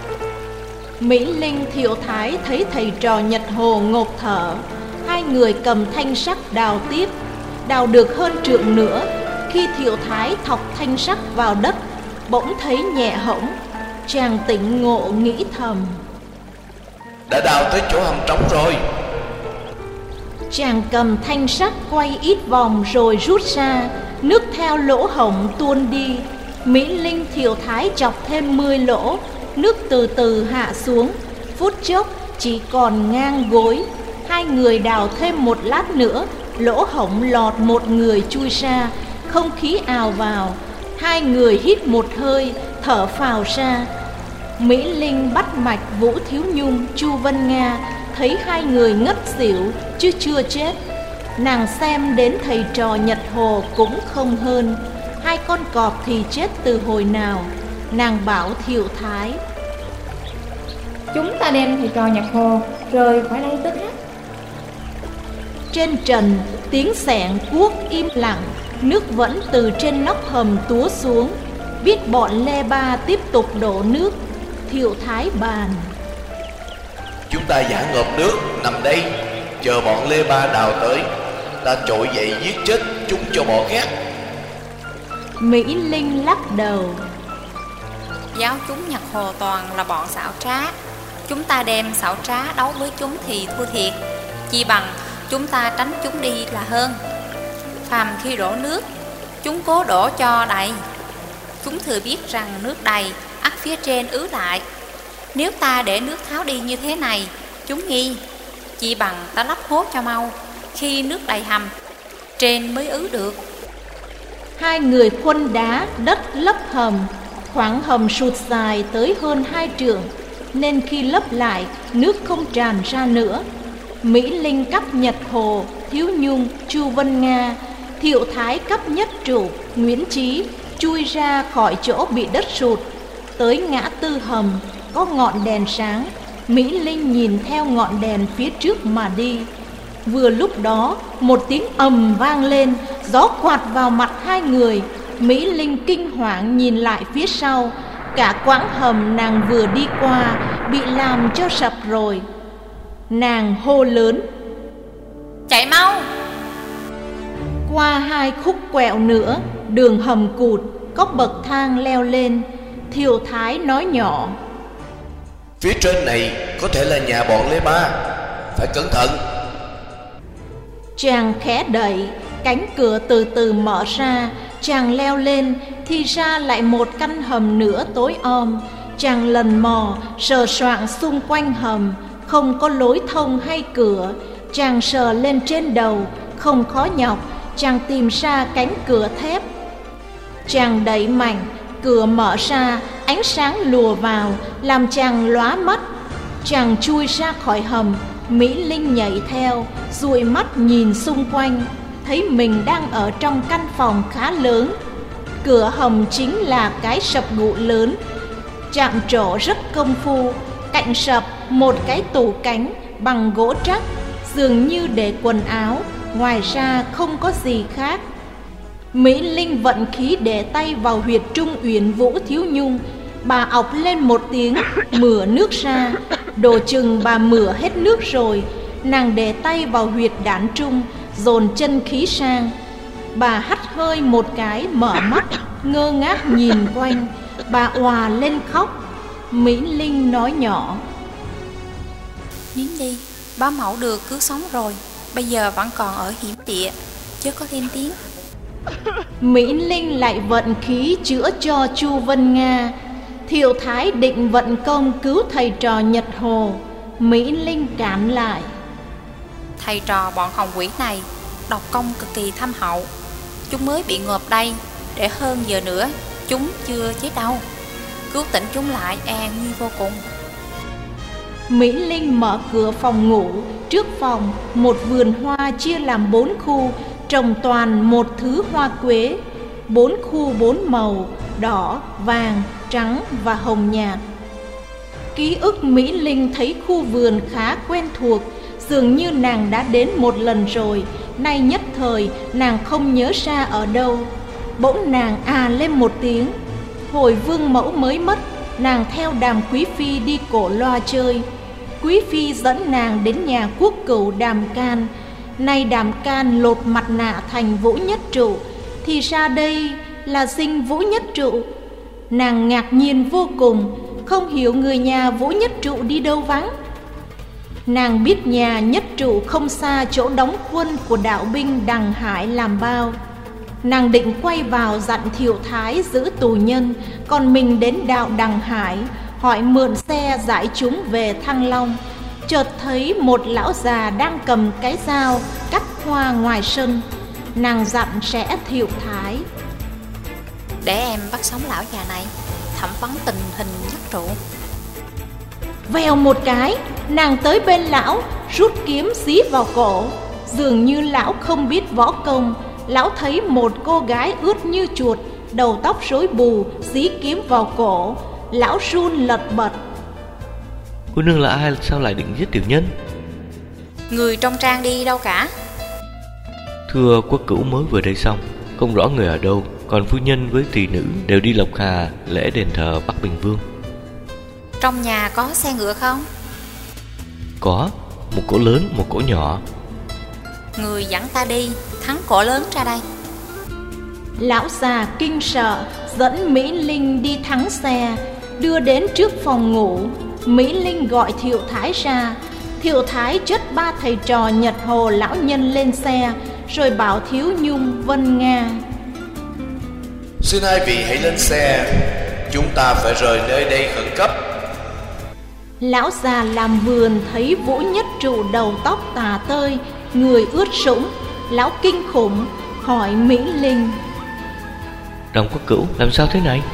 S1: Mỹ Linh Thiệu Thái thấy thầy trò Nhật Hồ ngộp thở. Hai người cầm thanh sắt đào tiếp. Đào được hơn trượng nữa, khi Thiệu Thái thọc thanh sắt vào đất, bỗng thấy nhẹ hõng. Chàng tỉnh ngộ nghĩ thầm:
S7: Đã đào tới chỗ hầm trống rồi.
S1: Chàng cầm thanh sắt quay ít vòng rồi rút ra. Nước theo lỗ hổng tuôn đi. Mỹ Linh Thiệu Thái chọc thêm mười lỗ. Nước từ từ hạ xuống, phút chốc chỉ còn ngang gối. Hai người đào thêm một lát nữa, lỗ hổng lọt một người chui ra. Không khí ào vào. Hai người hít một hơi, thở phào ra. Mỹ Linh bắt mạch Vũ Thiếu Nhung, Chu Vân Nga, thấy hai người ngất xỉu chứ chưa chết. Nàng xem đến thầy trò Nhật Hồ cũng không hơn. Hai con cọp thì chết từ hồi nào. Nàng bảo Thiệu Thái:
S9: Chúng ta đem thầy trò Nhật Hồ rời khỏi đây tức khắc.
S1: Trên trần, tiếng xẻng cuốc im lặng. Nước vẫn từ trên nóc hầm túa xuống. Biết bọn Lê Ba tiếp tục đổ nước, Thiệu Thái bàn:
S7: Chúng ta giả ngộp nước nằm đây, chờ bọn Lê Ba đào tới, ta trội dậy giết chết chúng cho bỏ ghét.
S1: Mỹ Linh lắc đầu:
S2: Giáo chúng Nhật Hồ toàn là bọn xảo trá. Chúng ta đem xảo trá đấu với chúng thì thua thiệt. Chỉ bằng chúng ta tránh chúng đi là hơn. Phàm khi đổ nước, chúng cố đổ cho đầy. Chúng thừa biết rằng nước đầy, ắt phía trên ứ lại. Nếu ta để nước tháo đi như thế này, chúng nghi. Chỉ bằng ta lấp hố cho mau. Khi nước đầy hầm, trên mới ứ được.
S1: Hai người khuân đá đất lấp hầm. Khoảng hầm sụt dài tới hơn hai trượng, nên khi lấp lại, nước không tràn ra nữa. Mỹ Linh cấp Nhật Hồ, Thiếu Nhung, Chu Vân Nga, Thiệu Thái cấp Nhất Trụ, Nguyễn Chí chui ra khỏi chỗ bị đất sụt. Tới ngã tư hầm, có ngọn đèn sáng. Mỹ Linh nhìn theo ngọn đèn phía trước mà đi. Vừa lúc đó, một tiếng ầm vang lên, gió quạt vào mặt hai người. Mỹ Linh kinh hoàng nhìn lại phía sau. Cả quãng hầm nàng vừa đi qua bị làm cho sập rồi. Nàng hô lớn:
S2: Chạy mau!
S1: Qua hai khúc quẹo nữa, đường hầm cụt, có bậc thang leo lên. Thiệu Thái nói nhỏ:
S7: Phía trên này có thể là nhà bọn Lê Ba, phải cẩn thận.
S1: Chàng khẽ đẩy, cánh cửa từ từ mở ra. Chàng leo lên thì ra lại một căn hầm nữa tối om. Chàng lần mò sờ soạng xung quanh hầm, không có lối thông hay cửa. Chàng sờ lên trên đầu, không khó nhọc, chàng tìm ra cánh cửa thép. Chàng đẩy mạnh, cửa mở ra, ánh sáng lùa vào, làm chàng lóa mắt. Chàng chui ra khỏi hầm, Mỹ Linh nhảy theo, dụi mắt nhìn xung quanh, thấy mình đang ở trong căn phòng khá lớn. Cửa hầm chính là cái sập gụ lớn, chạm trổ rất công phu. Cạnh sập một cái tủ cánh bằng gỗ trắc, dường như để quần áo, ngoài ra không có gì khác. Mỹ Linh vận khí để tay vào huyệt trung uyển Vũ Thiếu Nhung. Bà ọc lên một tiếng, mửa nước ra. Đồ chừng bà mửa hết nước rồi, nàng để tay vào huyệt đản trung, dồn chân khí sang. Bà hắt hơi một cái, mở mắt, ngơ ngác nhìn quanh. Bà òa lên khóc. Mỹ Linh nói nhỏ:
S2: Nín đi, bá mẫu được cứu sống rồi, bây giờ vẫn còn ở hiểm địa, chớ có thêm tiếng.
S1: Mỹ Linh lại vận khí chữa cho Chu Vân Nga. Thiệu Thái định vận công cứu thầy trò Nhật Hồ, Mỹ Linh cản lại:
S2: Thầy trò bọn hồng quỷ này độc công cực kỳ thâm hậu, chúng mới bị ngộp đây, để hơn giờ nữa chúng chưa chết đâu. Cứu tỉnh chúng lại e nguy vô cùng.
S1: Mỹ Linh mở cửa phòng ngủ. Trước phòng một vườn hoa chia làm bốn khu, trồng toàn một thứ hoa quế. Bốn khu bốn màu: đỏ, vàng, trắng và hồng nhạt. Ký ức Mỹ Linh thấy khu vườn khá quen thuộc, dường như nàng đã đến một lần rồi. Nay nhất thời nàng không nhớ ra ở đâu. Bỗng nàng à lên một tiếng. Hồi Vương Mẫu mới mất, nàng theo Đàm Quý Phi đi Cổ Loa chơi. Quý Phi dẫn nàng đến nhà quốc cửu Đàm Can. Nay Đàm Can lột mặt nạ thành Vũ Nhất Trụ, thì ra đây là dinh Vũ Nhất Trụ. Nàng ngạc nhiên vô cùng, không hiểu người nhà Vũ Nhất Trụ đi đâu vắng. Nàng biết nhà Nhất Trụ không xa chỗ đóng quân của đạo binh Đằng Hải làm bao. Nàng định quay vào dặn Thiệu Thái giữ tù nhân, còn mình đến đạo Đằng Hải hỏi mượn xe giải chúng về Thăng Long. Chợt thấy một lão già đang cầm cái dao cắt hoa ngoài sân. Nàng dặn sẽ Thiệu Thái:
S2: Để em bắt sống lão già này, thẩm vấn tình hình Nhất Trụ.
S1: Vèo một cái, nàng tới bên lão, rút kiếm dí vào cổ. Dường như lão không biết võ công. Lão thấy một cô gái ướt như chuột, đầu tóc rối bù, dí kiếm vào cổ. Lão run lật bật:
S8: Cô nương là ai, sao lại định giết tiểu nhân?
S2: Người trong trang đi đâu cả?
S8: Thưa quốc cửu mới vừa đây xong, không rõ người ở đâu. Còn phu nhân với tỳ nữ đều đi Lộc Hà lễ đền thờ Bắc Bình Vương.
S2: Trong nhà có xe ngựa không?
S8: Có, một cỗ lớn, một cỗ nhỏ.
S2: Người dẫn ta đi, thắng cỗ lớn ra đây.
S1: Lão già kinh sợ, dẫn Mỹ Linh đi thắng xe, đưa đến trước phòng ngủ. Mỹ Linh gọi Thiệu Thái ra. Thiệu Thái chất ba thầy trò Nhật Hồ lão nhân lên xe, rồi bảo Thiếu Nhung, Vân Nga:
S7: Xin hai vị hãy lên xe, chúng ta phải rời nơi đây khẩn cấp.
S1: Lão già làm vườn thấy Vũ Nhất Trụ đầu tóc tà tơi, người ướt sũng. Lão kinh khủng, hỏi Mỹ Linh:
S8: Đồng quốc cửu, làm sao thế này?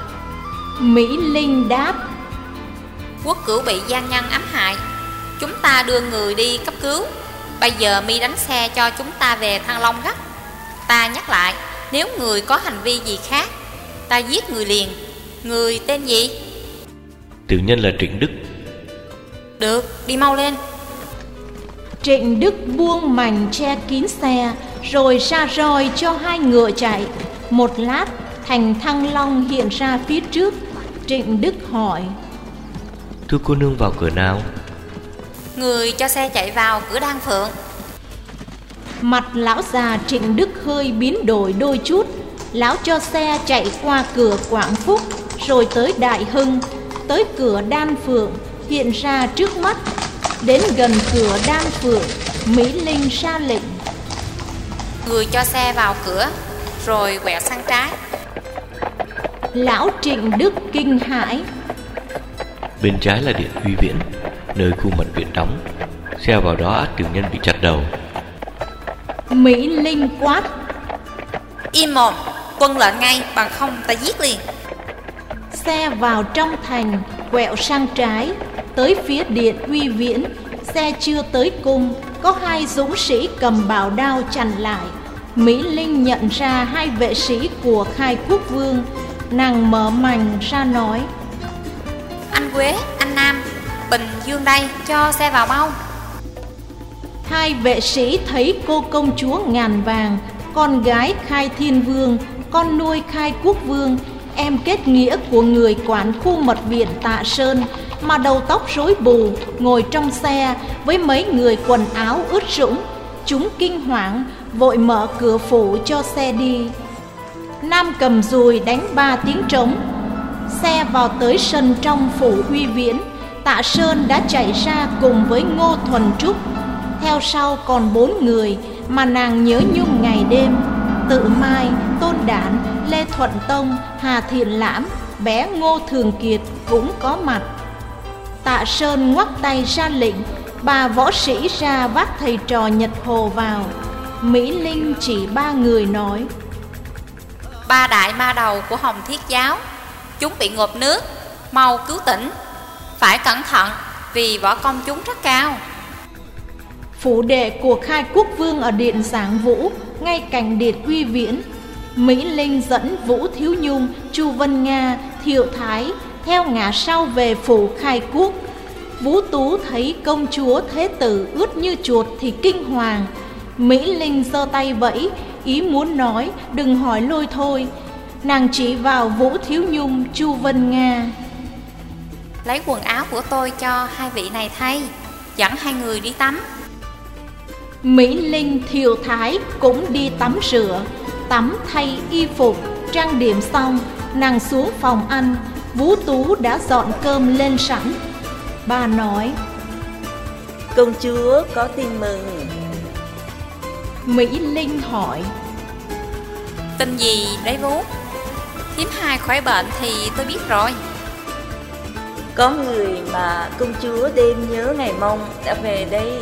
S1: Mỹ Linh đáp:
S2: Quốc cửu bị gian nhân ám hại, chúng ta đưa người đi cấp cứu. Bây giờ mi đánh xe cho chúng ta về Thăng Long gấp. Ta nhắc lại, nếu người có hành vi gì khác, ta giết người liền. Người tên gì?
S8: Tiểu nhân là Trịnh Đức.
S2: Được, đi mau lên.
S1: Trịnh Đức buông mành che kín xe, rồi ra roi cho hai ngựa chạy. Một lát, thành Thăng Long hiện ra phía trước. Trịnh Đức hỏi:
S8: Thưa cô nương vào cửa nào?
S2: Người cho xe chạy vào cửa Đan Phượng.
S1: Mặt lão già Trịnh Đức hơi biến đổi đôi chút. Lão cho xe chạy qua cửa Quảng Phúc, rồi tới Đại Hưng, tới cửa Đan Phượng. hiện ra trước mắt. Đến gần cửa Đan Phượng, Mỹ Linh ra lệnh:
S2: người cho xe vào cửa, rồi quẹo sang trái.
S1: Lão Trịnh Đức kinh hãi:
S8: Bên trái là điện Huy Viễn, nơi khu mật viện đóng. Xe vào đó ắt tiểu nhân bị chặt đầu.
S1: Mỹ Linh quát:
S2: Im mồm, tuân lệnh ngay, bằng không ta giết liền.
S1: Xe vào trong thành, quẹo sang trái, tới phía điện Huy Viễn. Xe chưa tới cung, có hai dũng sĩ cầm bảo đao chặn lại. Mỹ Linh nhận ra hai vệ sĩ của Khai Quốc Vương. Nàng mở mành ra nói:
S2: Anh Quế, anh Nam, Bình Dương đây, cho xe vào mau.
S1: Hai vệ sĩ thấy cô công chúa ngàn vàng, con gái Khai Thiên Vương, con nuôi Khai Quốc Vương, em kết nghĩa của người quản khu mật viện Tạ Sơn, mà đầu tóc rối bù, ngồi trong xe với mấy người quần áo ướt sũng. Chúng kinh hoàng, vội mở cửa phủ cho xe đi. Nam cầm dùi đánh ba tiếng trống. Xe vào tới sân trong phủ Huy Viễn. Tạ Sơn đã chạy ra cùng với Ngô Thuần Trúc. Theo sau còn bốn người mà nàng nhớ nhung ngày đêm: Tự Mai, Tôn Đản, Lê Thuận Tông, Hà Thiện Lãm, bé Ngô Thường Kiệt cũng có mặt. Tạ Sơn ngoắc tay ra lệnh, bà võ sĩ ra vác thầy trò Nhật Hồ vào. Mỹ Linh chỉ ba người nói:
S2: Ba đại ma đầu của Hồng Thiết Giáo, chúng bị ngộp nước, mau cứu tỉnh. Phải cẩn thận, vì võ công chúng rất cao.
S1: Phủ đệ của Khai Quốc Vương ở điện Giảng Vũ, ngay cạnh điện Huy Viễn. Mỹ Linh dẫn Vũ Thiếu Nhung, Chu Vân Nga, Thiệu Thái theo ngã sau về phủ Khai Quốc. Vũ Tú thấy công chúa thế tử ướt như chuột thì kinh hoàng. Mỹ Linh giơ tay vẫy, ý muốn nói đừng hỏi lôi thôi. Nàng chỉ vào Vũ Thiếu Nhung, Chu Vân Nga:
S2: Lấy quần áo của tôi cho hai vị này thay, dẫn hai người đi tắm.
S1: Mỹ Linh, Thiệu Thái cũng đi tắm rửa. Tắm thay y phục, trang điểm xong, nàng xuống phòng ăn. Vũ Tú đã dọn cơm lên sẵn. Bà nói:
S5: Công chúa có tin mừng.
S1: Mỹ Linh hỏi:
S2: Tin gì đấy Vũ? Thím hai khỏi bệnh thì tôi biết rồi.
S5: Có người mà công chúa đêm nhớ ngày mong đã về đây.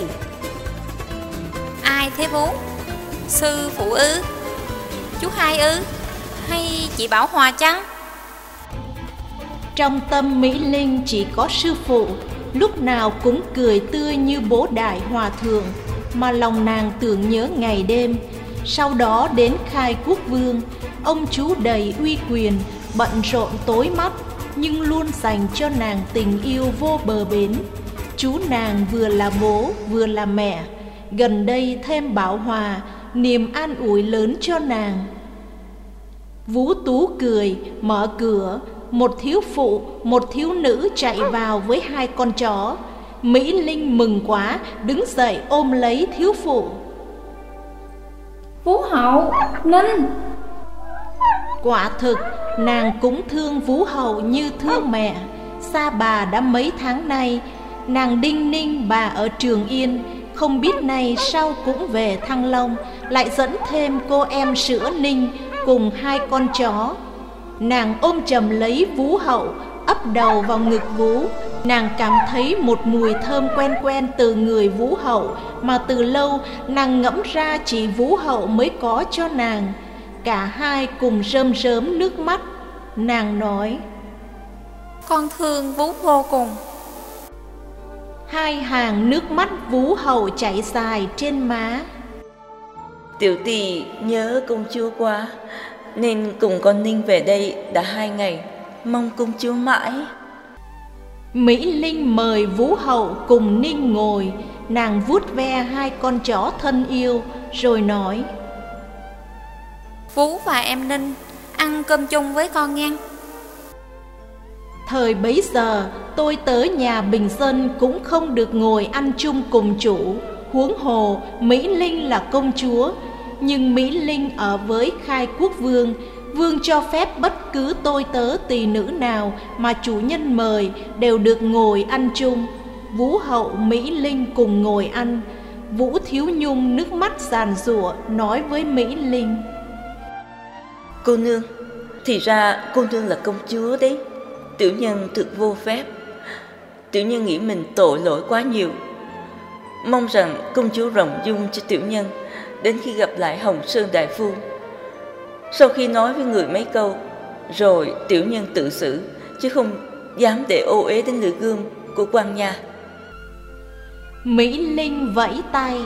S2: Ai thế Vũ? Sư phụ ư? Chú hai ư? Hay chị Bảo Hòa chăng?
S1: Trong tâm Mỹ Linh chỉ có sư phụ, lúc nào cũng cười tươi như bố đại hòa thượng, mà lòng nàng tưởng nhớ ngày đêm. Sau đó đến Khai Quốc Vương, ông chú đầy uy quyền, bận rộn tối mắt, nhưng luôn dành cho nàng tình yêu vô bờ bến. Chú nàng vừa là bố vừa là mẹ, gần đây thêm Bảo Hòa, niềm an ủi lớn cho nàng. Vũ Tú cười, mở cửa. Một thiếu phụ, một thiếu nữ chạy vào với hai con chó. Mỹ Linh mừng quá, đứng dậy ôm lấy thiếu phụ.
S9: Vũ hậu, Ninh.
S1: Quả thực, nàng cũng thương Vũ hậu như thương mẹ. Xa bà đã mấy tháng nay, nàng đinh ninh bà ở Trường Yên, không biết nay sau cũng về Thăng Long, lại dẫn thêm cô em sữa Ninh cùng hai con chó. Nàng ôm chầm lấy Vũ hậu, ấp đầu vào ngực Vũ. Nàng cảm thấy một mùi thơm quen quen từ người Vũ hậu, mà từ lâu nàng ngẫm ra chỉ Vũ hậu mới có cho nàng. Cả hai cùng rơm rớm nước mắt. Nàng nói:
S2: Con thương Vũ vô cùng.
S1: Hai hàng nước mắt Vũ hậu chảy dài trên má.
S5: Tiểu tỷ nhớ công chúa quá, nên cùng con Ninh về đây đã hai ngày, mong công chúa mãi.
S1: Mỹ Linh mời Vũ hậu cùng Ninh ngồi. Nàng vuốt ve hai con chó thân yêu, rồi nói:
S2: Vũ và em Ninh ăn cơm chung với con nghe.
S1: Thời bấy giờ tôi tới nhà bình dân cũng không được ngồi ăn chung cùng chủ, huống hồ Mỹ Linh là công chúa. Nhưng Mỹ Linh ở với Khai Quốc Vương, Vương cho phép bất cứ tôi tớ tỳ nữ nào mà chủ nhân mời đều được ngồi ăn chung. Vũ hậu Mỹ Linh cùng ngồi ăn. Vũ Thiếu Nhung nước mắt giàn giụa nói với Mỹ Linh:
S5: Cô nương, thì ra cô nương là công chúa đấy. Tiểu nhân thực vô phép. Tiểu nhân nghĩ mình tội lỗi quá nhiều. Mong rằng công chúa rộng dung cho tiểu nhân đến khi gặp lại Hồng Sơn đại phu. Sau khi nói với người mấy câu rồi, tiểu nhân tự xử, chứ không dám để ô uế đến lưỡi gươm của quan nha.
S1: Mỹ Linh vẫy tay: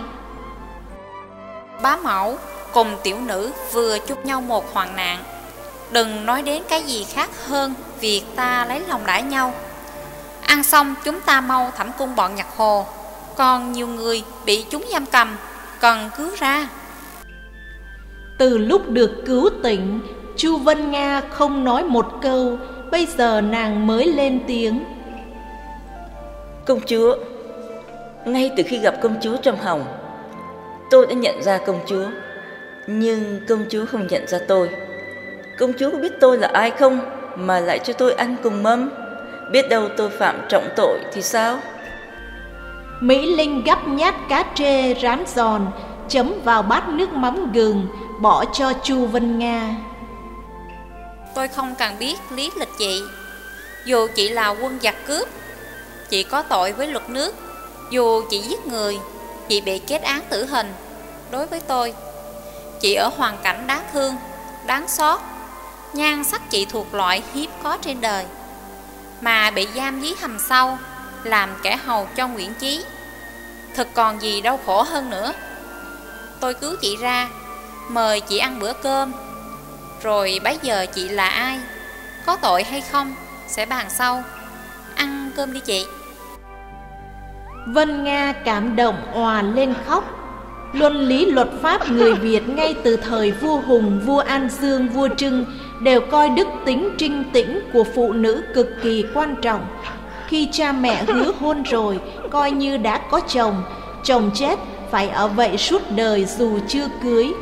S2: Bá mẫu cùng tiểu nữ vừa chúc nhau một hoạn nạn, đừng nói đến cái gì khác hơn việc ta lấy lòng đãi nhau. Ăn xong chúng ta mau thẩm cung bọn Nhạc Hồ, còn nhiều người bị chúng giam cầm, cần cứu ra.
S1: Từ lúc được cứu tỉnh, Chu Vân Nga không nói một câu. Bây giờ nàng mới lên tiếng:
S5: Công chúa, ngay từ khi gặp công chúa trong hồng, tôi đã nhận ra công chúa. Nhưng công chúa không nhận ra tôi. Công chúa có biết tôi là ai không mà lại cho tôi ăn cùng mâm? Biết đâu tôi phạm trọng tội thì sao?
S1: Mỹ Linh gắp nhát cá trê rán giòn, chấm vào bát nước mắm gừng, bỏ cho Chu Vân Nga.
S2: Tôi không cần biết lý lịch chị. Dù chị là quân giặc cướp, chị có tội với luật nước. Dù chị giết người, chị bị kết án tử hình. Đối với tôi, chị ở hoàn cảnh đáng thương, đáng xót. Nhan sắc chị thuộc loại hiếm có trên đời, mà bị giam dưới hầm sâu, làm kẻ hầu cho Nguyễn Chí. Thật còn gì đau khổ hơn nữa. Tôi cứu chị ra, mời chị ăn bữa cơm. Rồi bấy giờ chị là ai, có tội hay không sẽ bàn sau. Ăn cơm đi chị.
S1: Vân Nga cảm động òa lên khóc. Luân lý luật pháp người Việt ngay từ thời vua Hùng, vua An Dương, vua Trưng đều coi đức tính trinh tĩnh của phụ nữ cực kỳ quan trọng. Khi cha mẹ hứa hôn rồi, coi như đã có chồng, chồng chết phải ở vậy suốt đời dù chưa cưới.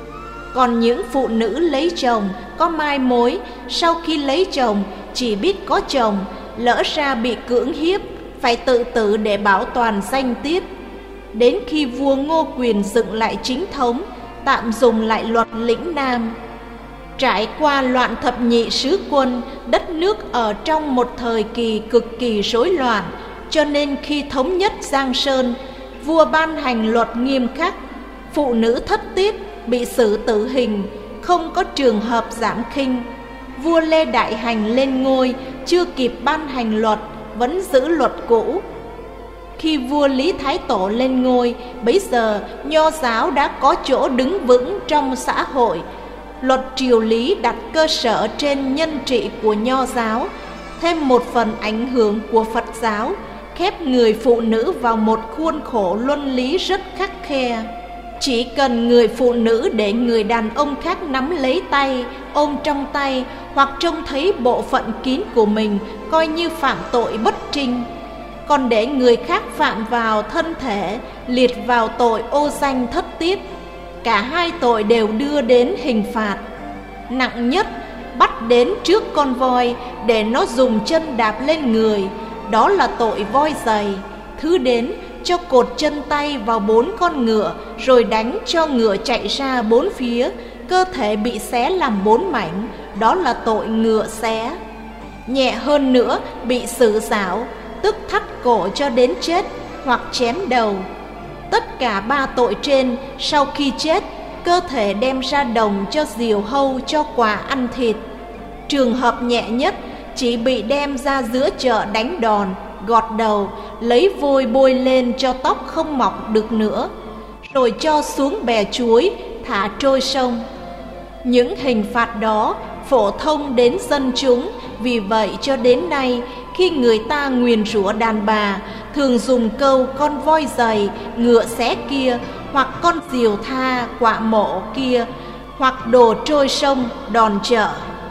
S1: Còn những phụ nữ lấy chồng có mai mối, sau khi lấy chồng chỉ biết có chồng, lỡ ra bị cưỡng hiếp phải tự tử để bảo toàn danh tiết. Đến khi vua Ngô Quyền dựng lại chính thống, tạm dùng lại luật lĩnh Nam. Trải qua loạn thập nhị sứ quân, đất nước ở trong một thời kỳ cực kỳ rối loạn, cho nên khi thống nhất Giang Sơn, vua ban hành luật nghiêm khắc, phụ nữ thất tiết bị xử tử hình, không có trường hợp giảm khinh. Vua Lê Đại Hành lên ngôi, chưa kịp ban hành luật, vẫn giữ luật cũ. Khi vua Lý Thái Tổ lên ngôi, bấy giờ nho giáo đã có chỗ đứng vững trong xã hội. Luật triều lý đặt cơ sở trên nhân trị của nho giáo, thêm một phần ảnh hưởng của Phật giáo, khép người phụ nữ vào một khuôn khổ luân lý rất khắt khe. Chỉ cần người phụ nữ để người đàn ông khác nắm lấy tay, ôm trong tay hoặc trông thấy bộ phận kín của mình, coi như phạm tội bất trinh. Còn để người khác phạm vào thân thể, liệt vào tội ô danh thất tiết. Cả hai tội đều đưa đến hình phạt. Nặng nhất, bắt đến trước con voi để nó dùng chân đạp lên người, đó là tội voi giày. Thứ đến, cho cột chân tay vào bốn con ngựa, rồi đánh cho ngựa chạy ra bốn phía, cơ thể bị xé làm bốn mảnh, đó là tội ngựa xé. Nhẹ hơn nữa, bị xử giảo, tức thắt cổ cho đến chết hoặc chém đầu. Tất cả ba tội trên, sau khi chết, cơ thể đem ra đồng cho diều hâu cho quà ăn thịt. Trường hợp nhẹ nhất, chỉ bị đem ra giữa chợ đánh đòn, gọt đầu, lấy vôi bôi lên cho tóc không mọc được nữa, rồi cho xuống bè chuối, thả trôi sông. Những hình phạt đó phổ thông đến dân chúng, vì vậy cho đến nay, khi người ta nguyền rủa đàn bà, thường dùng câu con voi giày, ngựa xé kia, hoặc con diều tha, quạ mộ kia, hoặc đồ trôi sông, đòn chợ.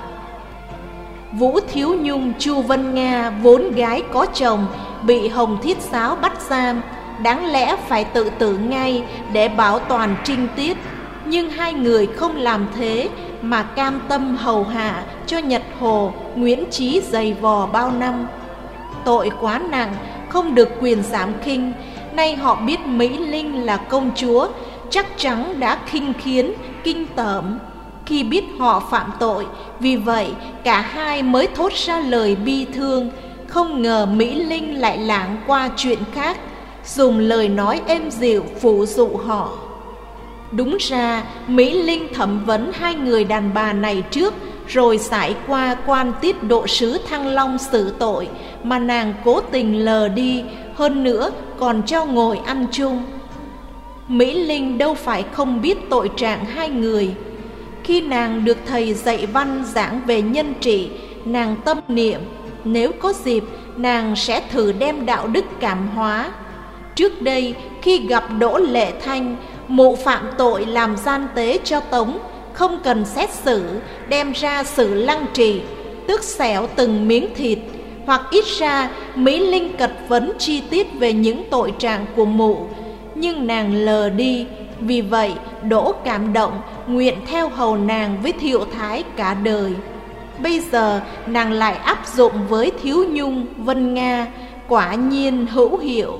S1: Vũ Thiếu Nhung, Chu Vân Nga vốn gái có chồng, bị Hồng Thiết Sáo bắt giam, đáng lẽ phải tự tử ngay để bảo toàn trinh tiết. Nhưng hai người không làm thế, mà cam tâm hầu hạ cho Nhật Hồ, Nguyễn Chí dày vò bao năm. Tội quá nặng, không được quyền giảm khinh. Nay họ biết Mỹ Linh là công chúa, chắc chắn đã khinh khiến, kinh tởm khi biết họ phạm tội. Vì vậy cả hai mới thốt ra lời bi thương. Không ngờ Mỹ Linh lại lảng qua chuyện khác, dùng lời nói êm dịu phụ dụ họ. Đúng ra Mỹ Linh thẩm vấn hai người đàn bà này trước, rồi giải qua quan tiết độ sứ Thăng Long xử tội, mà nàng cố tình lờ đi, hơn nữa còn cho ngồi ăn chung. Mỹ Linh đâu phải không biết tội trạng hai người. Khi nàng được thầy dạy văn giảng về nhân trị, nàng tâm niệm nếu có dịp nàng sẽ thử đem đạo đức cảm hóa. Trước đây khi gặp Đỗ Lệ Thanh, mụ phạm tội làm gian tế cho Tống, không cần xét xử, đem ra xử lăng trì, tước xẻo từng miếng thịt, hoặc ít ra Mỹ Linh cật vấn chi tiết về những tội trạng của mụ, nhưng nàng lờ đi. Vì vậy Đỗ cảm động, nguyện theo hầu nàng với Thiệu Thái cả đời. Bây giờ nàng lại áp dụng với Thiếu Nhung, Vân Nga, quả nhiên hữu hiệu.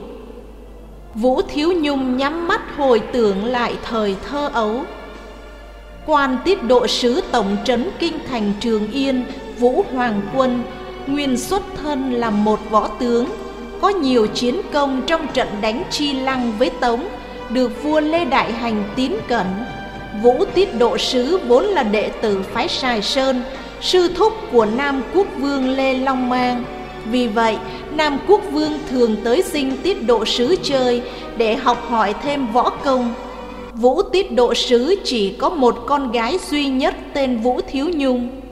S1: Vũ Thiếu Nhung nhắm mắt hồi tưởng lại thời thơ ấu. Quan tiết độ sứ tổng trấn kinh thành Trường Yên, Vũ Hoàng Quân, nguyên xuất thân là một võ tướng, có nhiều chiến công trong trận đánh Chi Lăng với Tống, được vua Lê Đại Hành tín cẩn. Vũ tiết độ sứ vốn là đệ tử phái Sài Sơn, sư thúc của Nam Quốc Vương Lê Long Mang. Vì vậy Nam Quốc Vương thường tới dinh tiết độ sứ chơi để học hỏi thêm võ công. Vũ tiết độ sứ chỉ có một con gái duy nhất tên Vũ Thiếu Nhung.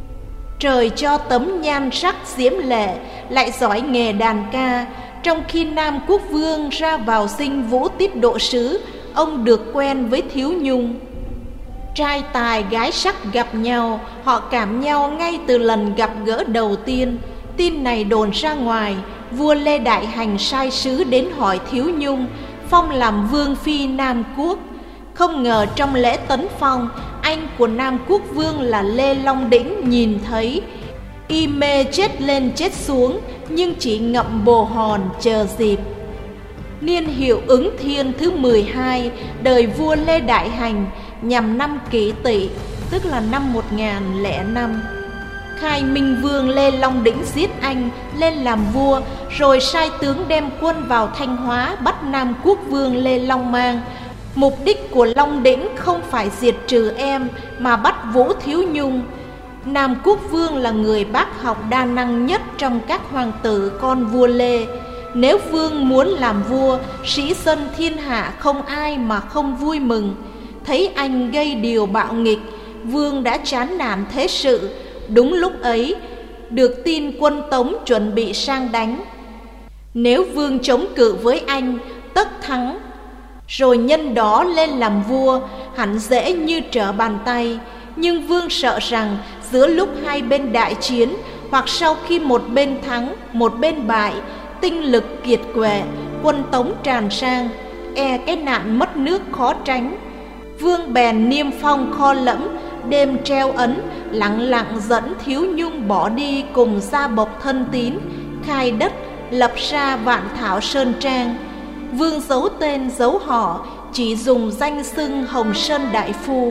S1: Trời cho tấm nhan sắc diễm lệ, lại giỏi nghề đàn ca. Trong khi Nam Quốc Vương ra vào dinh Vũ tiết độ sứ, ông được quen với Thiếu Nhung. Trai tài gái sắc gặp nhau, họ cảm nhau ngay từ lần gặp gỡ đầu tiên. Tin này đồn ra ngoài, vua Lê Đại Hành sai sứ đến hỏi Thiếu Nhung, phong làm vương phi Nam Quốc. Không ngờ trong lễ tấn phong, anh của Nam Quốc Vương là Lê Long Đĩnh nhìn thấy, y mê chết lên chết xuống, nhưng chỉ ngậm bồ hòn chờ dịp. Niên hiệu Ứng Thiên thứ mười hai, đời vua Lê Đại Hành, nhằm năm Kỷ Tỵ, tức là năm một nghìn lẻ năm. Khai Minh Vương Lê Long Đĩnh giết anh lên làm vua, rồi sai tướng đem quân vào Thanh Hóa bắt Nam Quốc Vương Lê Long Mang. Mục đích của Long Đĩnh không phải diệt trừ em, mà bắt Vũ Thiếu Nhung. Nam Quốc Vương là người bác học đa năng nhất trong các hoàng tử con vua Lê. Nếu vương muốn làm vua, sĩ dân thiên hạ không ai mà không vui mừng. Thấy anh gây điều bạo nghịch, vương đã chán nản thế sự. Đúng lúc ấy, được tin quân Tống chuẩn bị sang đánh. Nếu vương chống cự với anh, tất thắng, rồi nhân đó lên làm vua, hẳn dễ như trở bàn tay. Nhưng vương sợ rằng giữa lúc hai bên đại chiến, hoặc sau khi một bên thắng, một bên bại, tinh lực kiệt quệ, quân Tống tràn sang, e cái nạn mất nước khó tránh. Vương bèn niêm phong kho lẫm, đêm treo ấn, lặng lặng dẫn Thiếu Nhung bỏ đi cùng gia bộc thân tín, khai đất, lập ra Vạn Thảo Sơn Trang. Vương giấu tên giấu họ, chỉ dùng danh xưng Hồng Sơn Đại Phu.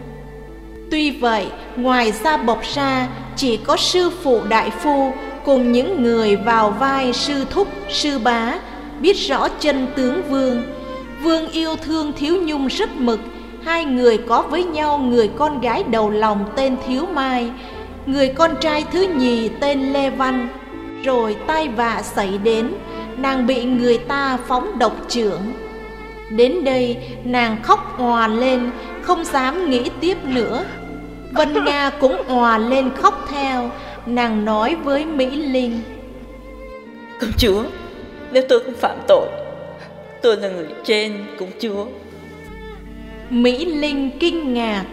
S1: Tuy vậy, ngoài gia bộc ra, chỉ có sư phụ Đại Phu cùng những người vào vai sư thúc, sư bá, biết rõ chân tướng vương. Vương yêu thương Thiếu Nhung rất mực. Hai người có với nhau người con gái đầu lòng tên Thiếu Mai, người con trai thứ nhì tên Lê Văn. Rồi tai vạ xảy đến, nàng bị người ta phóng độc chưởng. Đến đây nàng khóc òa lên, không dám nghĩ tiếp nữa. Vân Nga cũng òa lên khóc theo. Nàng nói với Mỹ Linh:
S5: Công chúa, nếu tôi không phạm tội, tôi là người trên công chúa.
S1: Mỹ Linh kinh ngạc: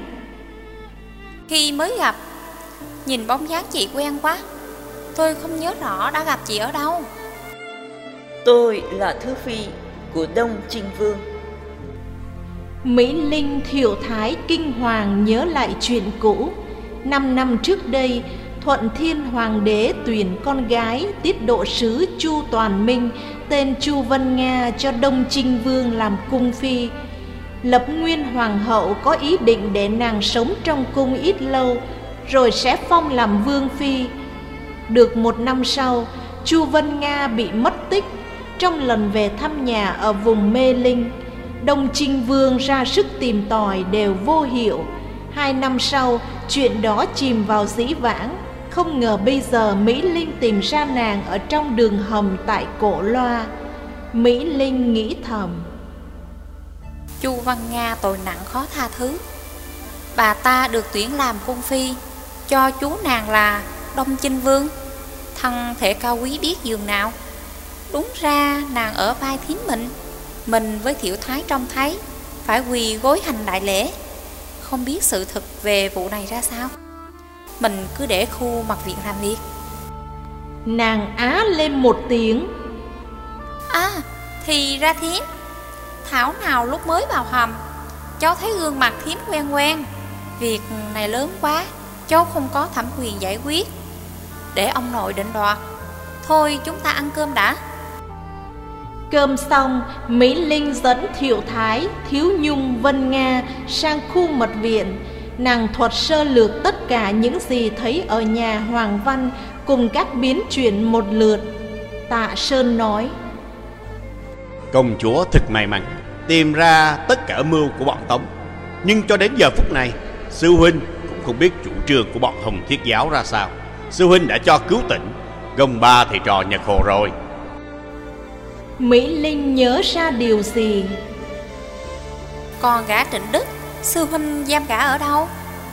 S2: Khi mới gặp, nhìn bóng dáng chị quen quá. Tôi không nhớ rõ đã gặp chị ở đâu.
S5: Tôi là thứ phi của Đông Trinh Vương.
S1: Mỹ Linh Thiệu Thái kinh hoàng nhớ lại chuyện cũ. Năm năm trước đây, Thuận Thiên Hoàng đế tuyển con gái tiết độ sứ Chu Toàn Minh tên Chu Vân Nga cho Đông Trinh Vương làm cung phi. Lập Nguyên Hoàng hậu có ý định để nàng sống trong cung ít lâu rồi sẽ phong làm vương phi. Được một năm sau, Chu Vân Nga bị mất tích. Trong lần về thăm nhà ở vùng Mê Linh, Đông Trinh Vương ra sức tìm tòi đều vô hiệu. Hai năm sau, chuyện đó chìm vào dĩ vãng. Không ngờ bây giờ Mỹ Linh tìm ra nàng ở trong đường hầm tại Cổ Loa. Mỹ Linh nghĩ thầm:
S2: Chu Văn Nga tội nặng khó tha thứ. Bà ta được tuyển làm cung phi, cho chú nàng là Đông Chinh Vương, thân thể cao quý biết dường nào. Đúng ra nàng ở vai thím mình, mình với Thiệu Thái trông thấy phải quỳ gối hành đại lễ. Không biết sự thực về vụ này ra sao, mình cứ để khu Mật Viện làm việc.
S1: Nàng á lên một tiếng:
S2: À, thì ra thím, thảo nào lúc mới vào hầm cháu thấy gương mặt thím quen quen. Việc này lớn quá, cháu không có thẩm quyền giải quyết, để ông nội định đoạt. Thôi chúng ta ăn cơm đã.
S1: Cơm xong, Mỹ Linh dẫn Thiệu Thái, Thiếu Nhung, Vân Nga sang khu mật viện. Nàng thuật sơ lược tất cả những gì thấy ở nhà Hoàng Văn cùng các biến chuyển một lượt. Tạ Sơn nói:
S6: Công chúa thật may mắn tìm ra tất cả âm mưu của bọn Tống. Nhưng cho đến giờ phút này, sư huynh cũng không biết chủ trương của bọn Hồng Thiết Giáo ra sao. Sư huynh đã cho cứu tỉnh gồng ba thầy trò Nhật Hồ rồi.
S1: Mỹ Linh nhớ ra điều gì:
S2: Còn gã Trịnh Đức, sư huynh giam gã ở đâu?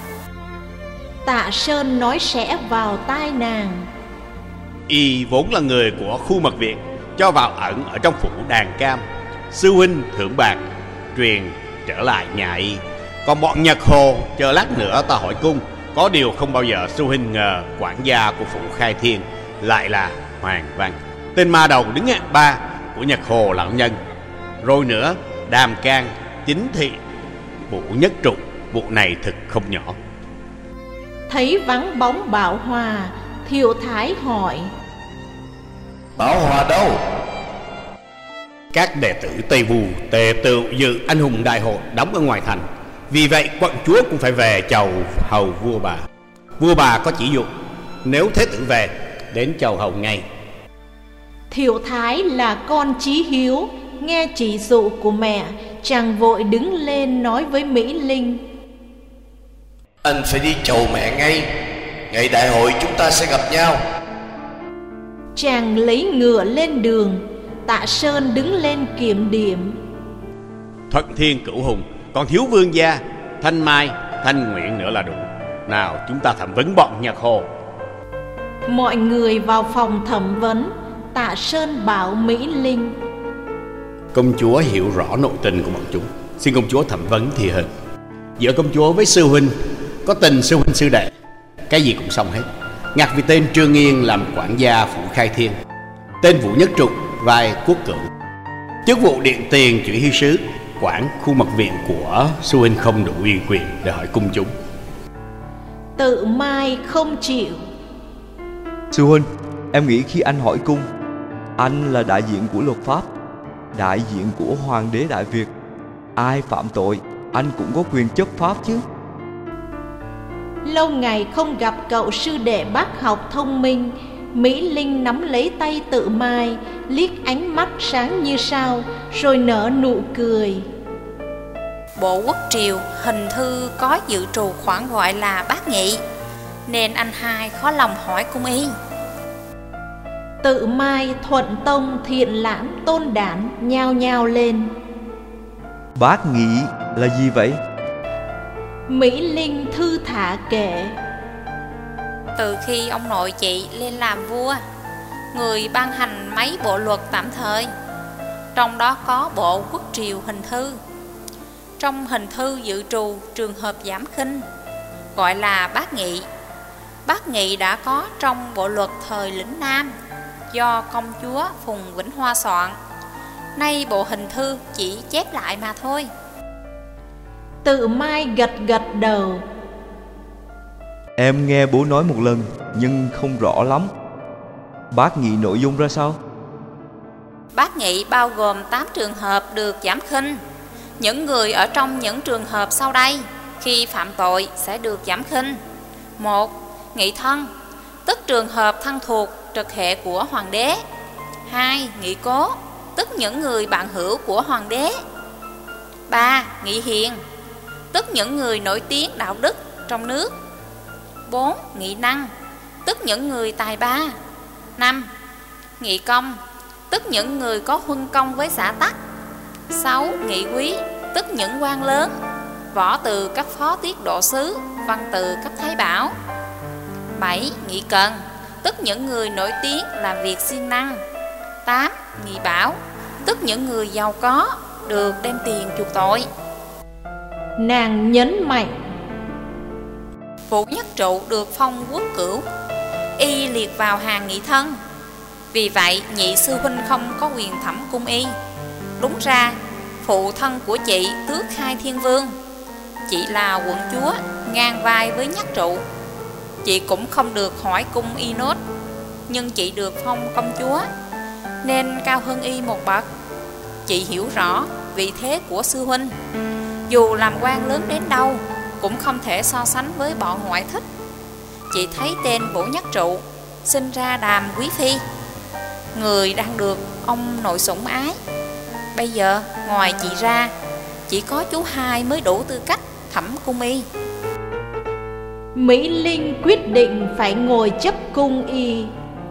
S1: Tạ Sơn nói sẽ vào tai nàng:
S6: Y vốn là người của khu mật viện, cho vào ẩn ở trong phủ Đàn Cam. Sư huynh thưởng bạc truyền trở lại nhà Y. Còn bọn Nhật Hồ chờ lát nữa ta hỏi cung. Có điều không bao giờ sư huynh ngờ quản gia của phủ Khai Thiên lại là Hoàng Văn, tên ma đầu đứng hạng ba của Nhật Hồ lão nhân. Rồi nữa Đàm Can, Chính Thị, Vũ Nhất Trụ, vụ này thật không nhỏ.
S1: Thấy vắng bóng Bảo Hòa, Thiệu Thái hỏi:
S7: Bảo Hòa đâu?
S6: Các đệ tử Tây Vu tề tựu dự anh hùng đại hội đóng ở ngoài thành. Vì vậy quận chúa cũng phải về chầu hầu vua bà. Vua bà có chỉ dụ, nếu thế tử về, đến chầu hầu ngay.
S1: Thiệu Thái là con chí hiếu, nghe chỉ dụ của mẹ, chàng vội đứng lên nói với Mỹ Linh:
S7: Anh phải đi chầu mẹ ngay, ngày đại hội chúng ta sẽ gặp nhau.
S1: Chàng lấy ngựa lên đường. Tạ Sơn đứng lên kiểm điểm:
S6: Thuận Thiên Cửu Hùng, còn thiếu Vương Gia, Thanh Mai, Thanh Nguyện nữa là đủ. Nào chúng ta thẩm vấn bọn Nhật Hồ.
S1: Mọi người vào phòng thẩm vấn. Tạ Sơn bảo Mỹ Linh:
S6: Công chúa hiểu rõ nội tình của bọn chúng, xin công chúa thẩm vấn thì hơn. Giữa công chúa với sư huynh có tình sư huynh sư đệ, cái gì cũng xong hết. Ngặt vì tên Trương Nghiên làm quản gia phủ Khai Thiên, tên Vũ Nhất Trụ vai quốc cửu, chức vụ điện tiền chỉ huy sứ quản khu mật viện của sư huynh không đủ uy quyền để hỏi cung chúng.
S1: Tự Mai không chịu:
S10: Sư huynh, em nghĩ khi anh hỏi cung, anh là đại diện của luật pháp, đại diện của Hoàng đế Đại Việt. Ai phạm tội, anh cũng có quyền chấp pháp chứ.
S1: Lâu ngày không gặp cậu sư đệ bác học thông minh. Mỹ Linh nắm lấy tay Tự Mai, liếc ánh mắt sáng như sao, rồi nở nụ cười.
S2: Bộ quốc triều hình thư có dự trù khoản gọi là bát nghị, nên anh hai khó lòng hỏi cung y.
S1: Tự Mai, Thuận Tông, Thiện Lãm, Tôn Đản nhao nhao lên:
S10: Bát nghị là gì vậy?
S1: Mỹ Linh thư thả kể:
S2: Từ khi ông nội chị lên làm vua, người ban hành mấy bộ luật tạm thời, trong đó có bộ quốc triều hình thư. Trong hình thư dự trù trường hợp giảm khinh, gọi là bát nghị. Bát nghị đã có trong bộ luật thời lĩnh Nam do công chúa Phùng Vĩnh Hoa soạn. Nay bộ hình thư chỉ chép lại mà thôi.
S1: Tự Mai gật gật đầu.
S10: Em nghe bố nói một lần nhưng không rõ lắm. Bác nghĩ nội dung ra sao?
S2: Bác nghị bao gồm tám trường hợp được giảm khinh. Những người ở trong những trường hợp sau đây khi phạm tội sẽ được giảm khinh. Một. Nghị thân, tức trường hợp thân thuộc trực hệ của hoàng đế. Hai. Nghị cố, tức những người bạn hữu của hoàng đế. Ba. Nghị hiền, tức những người nổi tiếng đạo đức trong nước. Bốn. Nghị năng, tức những người tài ba. Năm. Nghị công, tức những người có huân công với xã tắc. Sáu. Nghị quý, tức những quan lớn, võ từ cấp phó tiết độ sứ, văn từ cấp thái bảo. Bảy. Nghị cần, tức những người nổi tiếng làm việc siêng năng. Tám. Nghị bảo, tức những người giàu có được đem tiền chuộc tội.
S1: Nàng nhấn mạnh:
S2: Vũ Nhất Trụ được phong quốc cửu, y liệt vào hàng nghị thân. Vì vậy nhị sư huynh không có quyền thẩm cung y. Đúng ra phụ thân của chị tước hai thiên vương, chị là quận chúa ngang vai với Nhất Trụ. Chị cũng không được hỏi cung y nốt, nhưng chị được phong công chúa nên cao hơn y một bậc. Chị hiểu rõ vị thế của sư huynh, dù làm quan lớn đến đâu cũng không thể so sánh với bọn ngoại thích. Chị thấy tên Vũ Nhất Trụ sinh ra Đàm quý phi, người đang được ông nội sủng ái. Bây giờ ngoài chị ra, chỉ có chú hai mới đủ tư cách thẩm cung y.
S1: Mỹ Linh quyết định phải ngồi chấp cung y.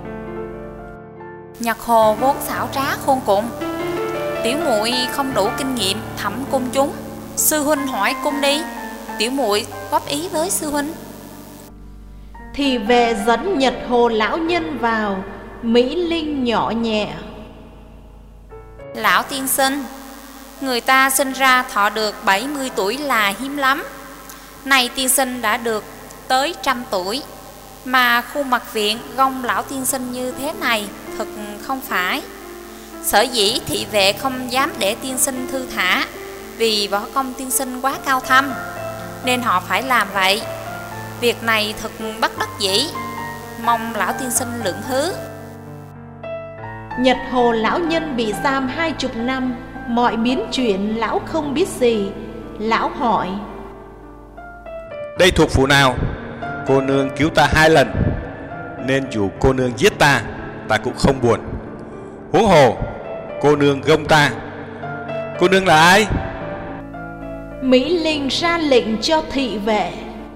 S2: Nhật Hồ vốn xảo trá khôn cùng, tiểu muội không đủ kinh nghiệm thẩm cung chúng. Sư huynh hỏi cung đi, tiểu muội góp ý với sư huynh.
S1: Thì về dẫn Nhật Hồ lão nhân vào. Mỹ Linh nhỏ nhẹ:
S2: Lão tiên sinh, người ta sinh ra thọ được bảy mươi tuổi là hiếm lắm. Này tiên sinh đã được tới trăm tuổi, mà khuôn mặt viện gông lão tiên sinh như thế này thật không phải. Sở dĩ thị vệ không dám để tiên sinh thư thả, vì võ công tiên sinh quá cao thâm, nên họ phải làm vậy. Việc này thật bất đắc dĩ, mong lão tiên sinh lượng thứ.
S1: Nhật Hồ lão nhân bị giam hai chục năm, mọi biến chuyển lão không biết gì. Lão hỏi:
S4: Đây thuộc phụ nào? Cô nương cứu ta hai lần, nên dù cô nương giết ta, ta cũng không buồn. Huống hồ cô nương gông ta. Cô nương là ai?
S1: Mỹ Linh ra lệnh cho thị vệ: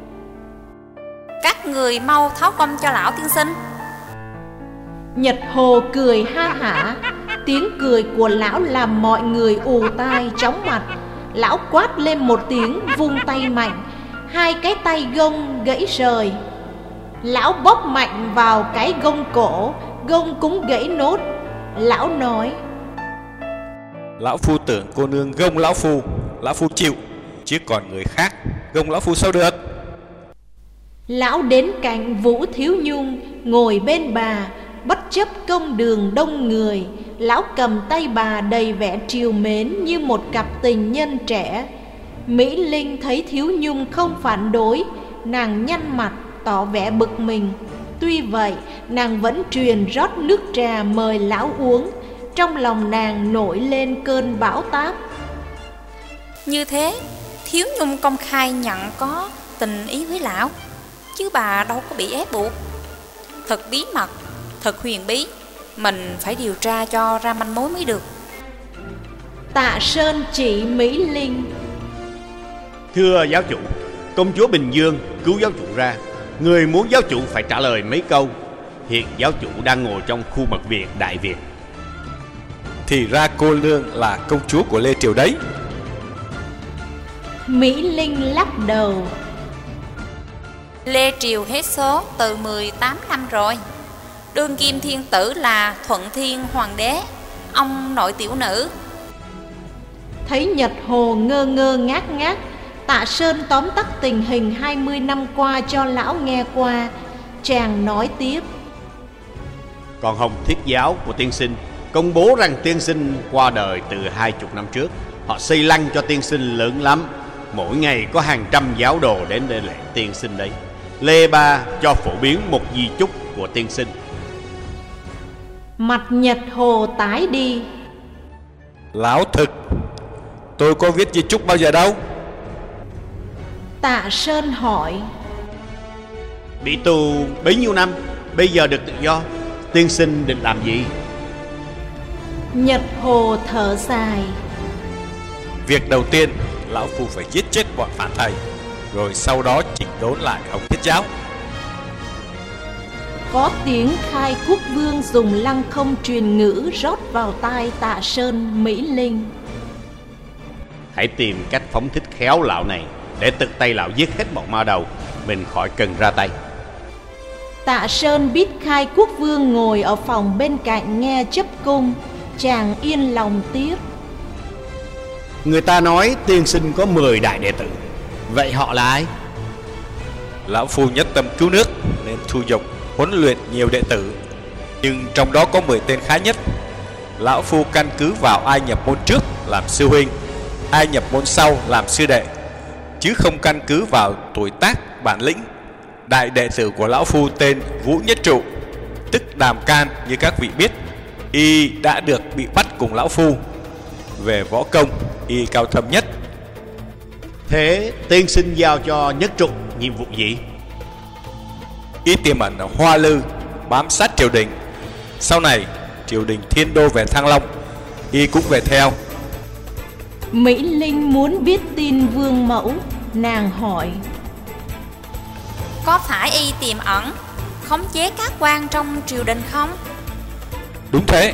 S2: Các người mau tháo công cho lão tiên sinh.
S1: Nhật Hồ cười ha hả. Tiếng cười của lão làm mọi người ù tai chóng mặt. Lão quát lên một tiếng, vung tay mạnh, hai cái tay gông gãy rời. Lão bóp mạnh vào cái gông cổ, gông cũng gãy nốt. Lão nói:
S4: Lão phu tưởng cô nương gông lão phu, lão phu chịu, chứ còn người khác gông lão phu sao được.
S1: Lão đến cạnh Vũ Thiếu Nhung, ngồi bên bà. Bất chấp công đường đông người, lão cầm tay bà đầy vẻ trìu mến như một cặp tình nhân trẻ. Mỹ Linh thấy Thiếu Nhung không phản đối, nàng nhăn mặt tỏ vẻ bực mình. Tuy vậy nàng vẫn truyền rót nước trà mời lão uống. Trong lòng nàng nổi lên cơn bão táp.
S2: Như thế Thiếu Nhung công khai nhận có tình ý với lão, chứ bà đâu có bị ép buộc. Thật bí mật, thật huyền bí, mình phải điều tra cho ra manh mối mới được.
S1: Tạ Sơn chỉ Mỹ Linh:
S6: Thưa giáo chủ, công chúa Bình Dương cứu giáo chủ ra. Người muốn giáo chủ phải trả lời mấy câu. Hiện giáo chủ đang ngồi trong khu mật viện Đại Việt.
S4: Thì ra cô nương là công chúa của Lê Triều đấy.
S1: Mỹ Linh lắc đầu:
S2: Lê Triều hết số từ mười tám năm rồi. Đương kim thiên tử là Thuận Thiên Hoàng đế, ông nội tiểu nữ.
S1: Thấy Nhật Hồ ngơ ngơ ngác ngác, Tạ Sơn tóm tắt tình hình hai mươi năm qua cho lão nghe qua. Chàng nói tiếp:
S6: Còn Hồng Thiết giáo của tiên sinh công bố rằng tiên sinh qua đời từ hai chục năm trước. Họ xây lăng cho tiên sinh lớn lắm, Mỗi ngày có hàng trăm giáo đồ đến để lễ tiên sinh đấy. Lê Ba cho phổ biến một di chúc của tiên sinh.
S1: Mặt Nhật Hồ tái đi.
S11: Lão thực, tôi có viết di chúc bao giờ đâu.
S1: Tạ Sơn hỏi.
S6: Bị tù bấy nhiêu năm, bây giờ được tự do, tiên sinh định làm gì?
S1: Nhật Hồ thở dài.
S11: Việc đầu tiên, lão phu phải giết chết bọn phản thầy, rồi sau đó chỉnh đốn lại Hồng Thiết giáo.
S1: Có tiếng Khai Quốc Vương dùng lăng không truyền ngữ rót vào tai Tạ Sơn Mỹ Linh.
S6: Hãy tìm cách phóng thích khéo lão này, để tự tay lão giết hết bọn ma đầu, mình khỏi cần ra tay.
S1: Tạ Sơn biết Khai Quốc Vương ngồi ở phòng bên cạnh nghe chấp cung, chàng yên lòng tiếc.
S6: Người ta nói tiên sinh có mười đại đệ tử, vậy họ là ai?
S11: Lão phu nhất tâm cứu nước nên thu dục huấn luyện nhiều đệ tử, nhưng trong đó có mười tên khá nhất. Lão phu căn cứ vào ai nhập môn trước làm sư huynh, ai nhập môn sau làm sư đệ, chứ không căn cứ vào tuổi tác bản lĩnh. Đại đệ tử của lão phu tên Vũ Nhất Trụ, tức Đàm Can như các vị biết. Y đã được bị bắt cùng lão phu. Về võ công, y cao thâm nhất.
S6: Thế tiên sinh giao cho Nhất Trụ nhiệm vụ gì?
S11: Y tiềm ẩn ở Hoa Lư, bám sát triều đình. Sau này triều đình thiên đô về Thăng Long, y cũng về theo.
S1: Mỹ Linh muốn biết tin Vương Mẫu, nàng hỏi.
S2: Có phải y tiềm ẩn khống chế các quan trong triều đình không?
S11: Đúng thế.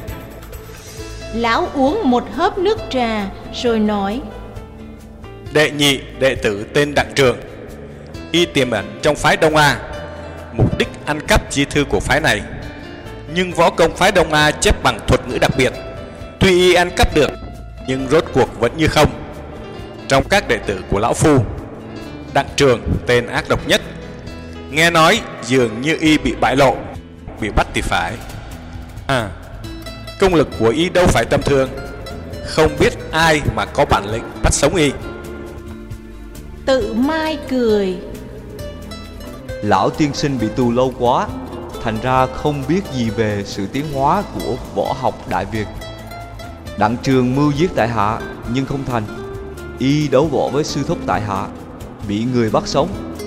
S1: Lão uống một hớp nước trà rồi nói.
S11: Đệ nhị đệ tử tên Đặng Trường, y tiềm ẩn trong phái Đông A, mục đích ăn cắp di thư của phái này. Nhưng võ công phái Đông A chép bằng thuật ngữ đặc biệt, tuy y ăn cắp được nhưng rốt cuộc vẫn như không. Trong các đệ tử của lão phu, Đặng Trường tên ác độc nhất. Nghe nói dường như y bị bại lộ, bị bắt thì phải. À, công lực của y đâu phải tầm thường, không biết ai mà có bản lĩnh bắt sống y.
S1: Tự Mai cười.
S10: Lão tiên sinh bị tù lâu quá, thành ra không biết gì về sự tiến hóa của võ học Đại Việt. Đặng Trường mưu giết tại hạ nhưng không thành. Y đấu võ với sư thúc tại hạ, bị người bắt sống.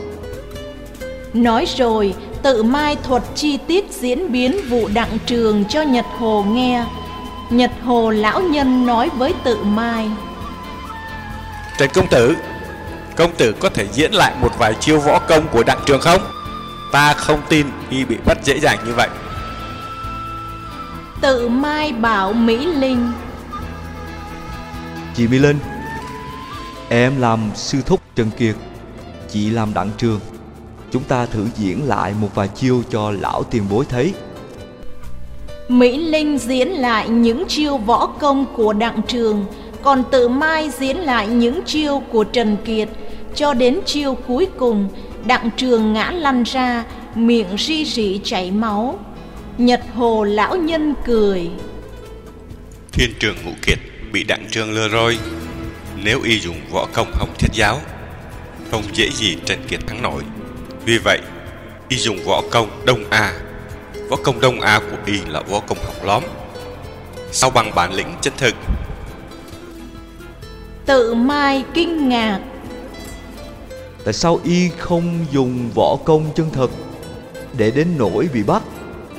S1: Nói rồi Tự Mai thuật chi tiết diễn biến vụ Đặng Trường cho Nhật Hồ nghe. Nhật Hồ lão nhân nói với Tự Mai.
S11: Trần công tử, công tử có thể diễn lại một vài chiêu võ công của Đặng Trường không? Ta không tin y bị bắt dễ dàng như vậy.
S1: Tự Mai bảo Mỹ Linh.
S10: Chị Mỹ Linh, em làm sư thúc Trần Kiệt, chị làm Đặng Trường. Chúng ta thử diễn lại một vài chiêu cho lão tiền bối thấy.
S1: Mỹ Linh diễn lại những chiêu võ công của Đặng Trường, còn Tự Mai diễn lại những chiêu của Trần Kiệt. Cho đến chiêu cuối cùng, Đặng Trường ngã lăn ra, miệng ri rỉ chảy máu. Nhật Hồ lão nhân cười.
S4: Thiên Trường Ngũ Kiệt bị Đặng Trường lừa rồi. Nếu y dùng võ công Hồng Thiết giáo, không dễ gì Trần Kiệt thắng nổi. Vì vậy, y dùng võ công Đông A. Võ công Đông A của y là võ công học lóm, sao bằng bản lĩnh chân thực.
S1: Tự Mai kinh ngạc.
S10: Tại sao y không dùng võ công chân thực, để đến nỗi bị bắt?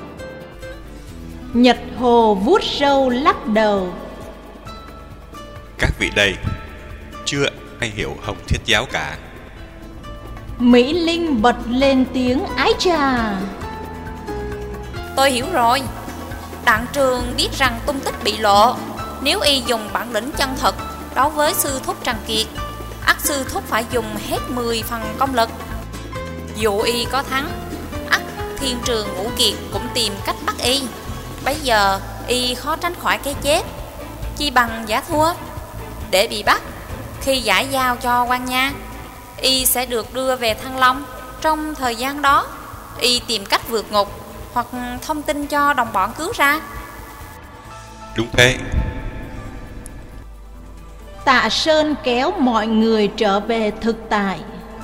S1: Nhật Hồ vuốt râu lắc đầu.
S4: Các vị đây chưa ai hiểu Hồng Thiết giáo cả.
S1: Mỹ Linh bật lên tiếng ái chà.
S2: Tôi hiểu rồi. Đặng Trường biết rằng tung tích bị lộ. Nếu y dùng bản lĩnh chân thật đối với sư thúc Trần Kiệt, ắt sư thúc phải dùng hết mười phần công lực. Dù y có thắng, ắt Thiên Trường Ngũ Kiệt cũng tìm cách bắt y. Bây giờ y khó tránh khỏi cái chết, chi bằng giả thua để bị bắt. Khi giải giao cho quan nha, y sẽ được đưa về Thăng Long. Trong thời gian đó, y tìm cách vượt ngục hoặc thông tin cho đồng bọn cứu ra.
S4: Đúng thế.
S1: Tạ Sơn kéo mọi người trở về thực tại.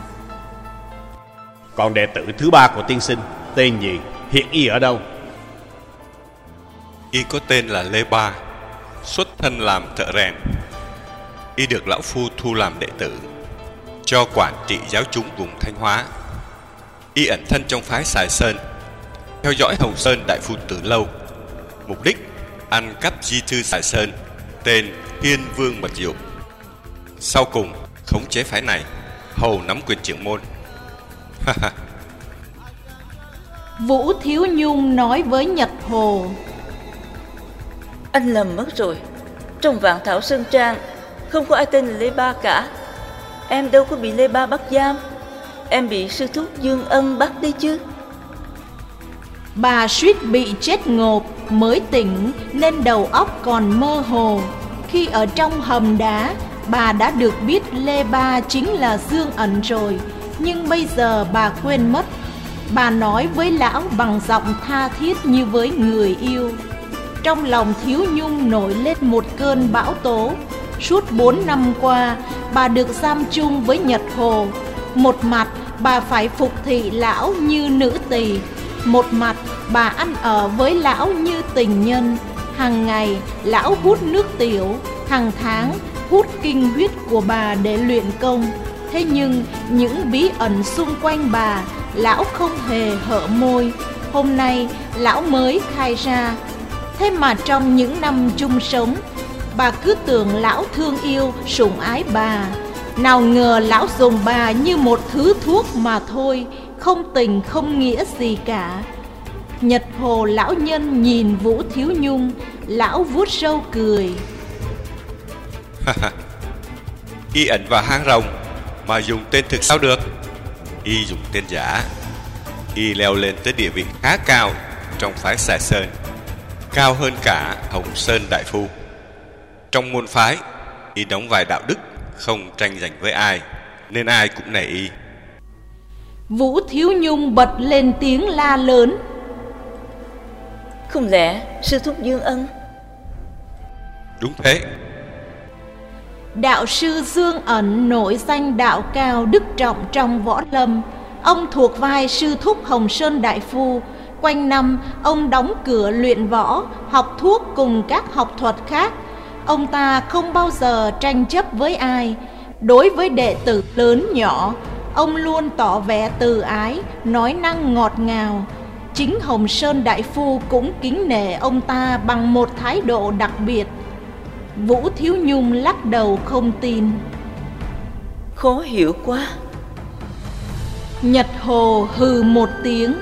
S6: Còn đệ tử thứ ba của tiên sinh tên gì? Hiện y ở đâu?
S4: Y có tên là Lê Ba, xuất thân làm thợ rèn. Y được lão phu thu làm đệ tử, cho quản trị giáo chúng vùng Thanh Hóa. Y ẩn thân trong phái Sài Sơn, theo dõi Hồng Sơn đại phu từ lâu, mục đích ăn cắp di thư Sài Sơn tên Hiên Vương Mật Dụ. Sau cùng khống chế phái này, hầu nắm quyền trưởng môn.
S1: Vũ Thiếu Nhung nói với Nhật Hồ:
S5: Anh lầm mất rồi. Trong Vạn Thảo Sơn Trang không có ai tên là Lê Ba cả. Em đâu có bị Lê Ba bắt giam. Em bị sư thúc Dương Ân bắt đi chứ.
S1: Bà suýt bị chết ngộp, mới tỉnh nên đầu óc còn mơ hồ. Khi ở trong hầm đá, bà đã được biết Lê Ba chính là Dương Ẩn rồi, nhưng bây giờ bà quên mất. Bà nói với lão bằng giọng tha thiết như với người yêu. Trong lòng Thiếu Nhung nổi lên một cơn bão tố. Suốt bốn năm qua, bà được giam chung với Nhật Hồ. Một mặt, bà phải phục thị lão như nữ tỳ. Một mặt, bà ăn ở với lão như tình nhân. Hàng ngày, lão hút nước tiểu. Hàng tháng, hút kinh huyết của bà để luyện công. Thế nhưng, những bí ẩn xung quanh bà, lão không hề hở môi. Hôm nay, lão mới khai ra. Thế mà trong những năm chung sống, bà cứ tưởng lão thương yêu, sủng ái bà. Nào ngờ lão dùng bà như một thứ thuốc mà thôi, không tình không nghĩa gì cả. Nhật Hồ lão nhân nhìn Vũ Thiếu Nhung, lão vuốt râu cười.
S4: Y ẩn vào hang rồng mà dùng tên thực sao được? Y dùng tên giả. Y leo lên tới địa vị khá cao trong phái Sài Sơn, cao hơn cả Hồng Sơn đại phu. Trong môn phái, Y đóng vai đạo đức, không tranh giành với ai, nên ai cũng nể Y.
S1: Vũ Thiếu Nhung bật lên tiếng la lớn.
S5: Không lẽ sư thúc Dương Ân?
S4: Đúng thế.
S1: Đạo sư Dương Ẩn nổi danh đạo cao đức trọng trong võ lâm. Ông thuộc vai sư thúc Hồng Sơn đại phu. Quanh năm ông đóng cửa luyện võ, học thuốc cùng các học thuật khác. Ông ta không bao giờ tranh chấp với ai. Đối với đệ tử lớn nhỏ, ông luôn tỏ vẻ từ ái, nói năng ngọt ngào. Chính Hồng Sơn đại phu cũng kính nể ông ta bằng một thái độ đặc biệt. Vũ Thiếu Nhung lắc đầu không tin.
S5: Khó hiểu quá.
S1: Nhật Hồ hừ một tiếng.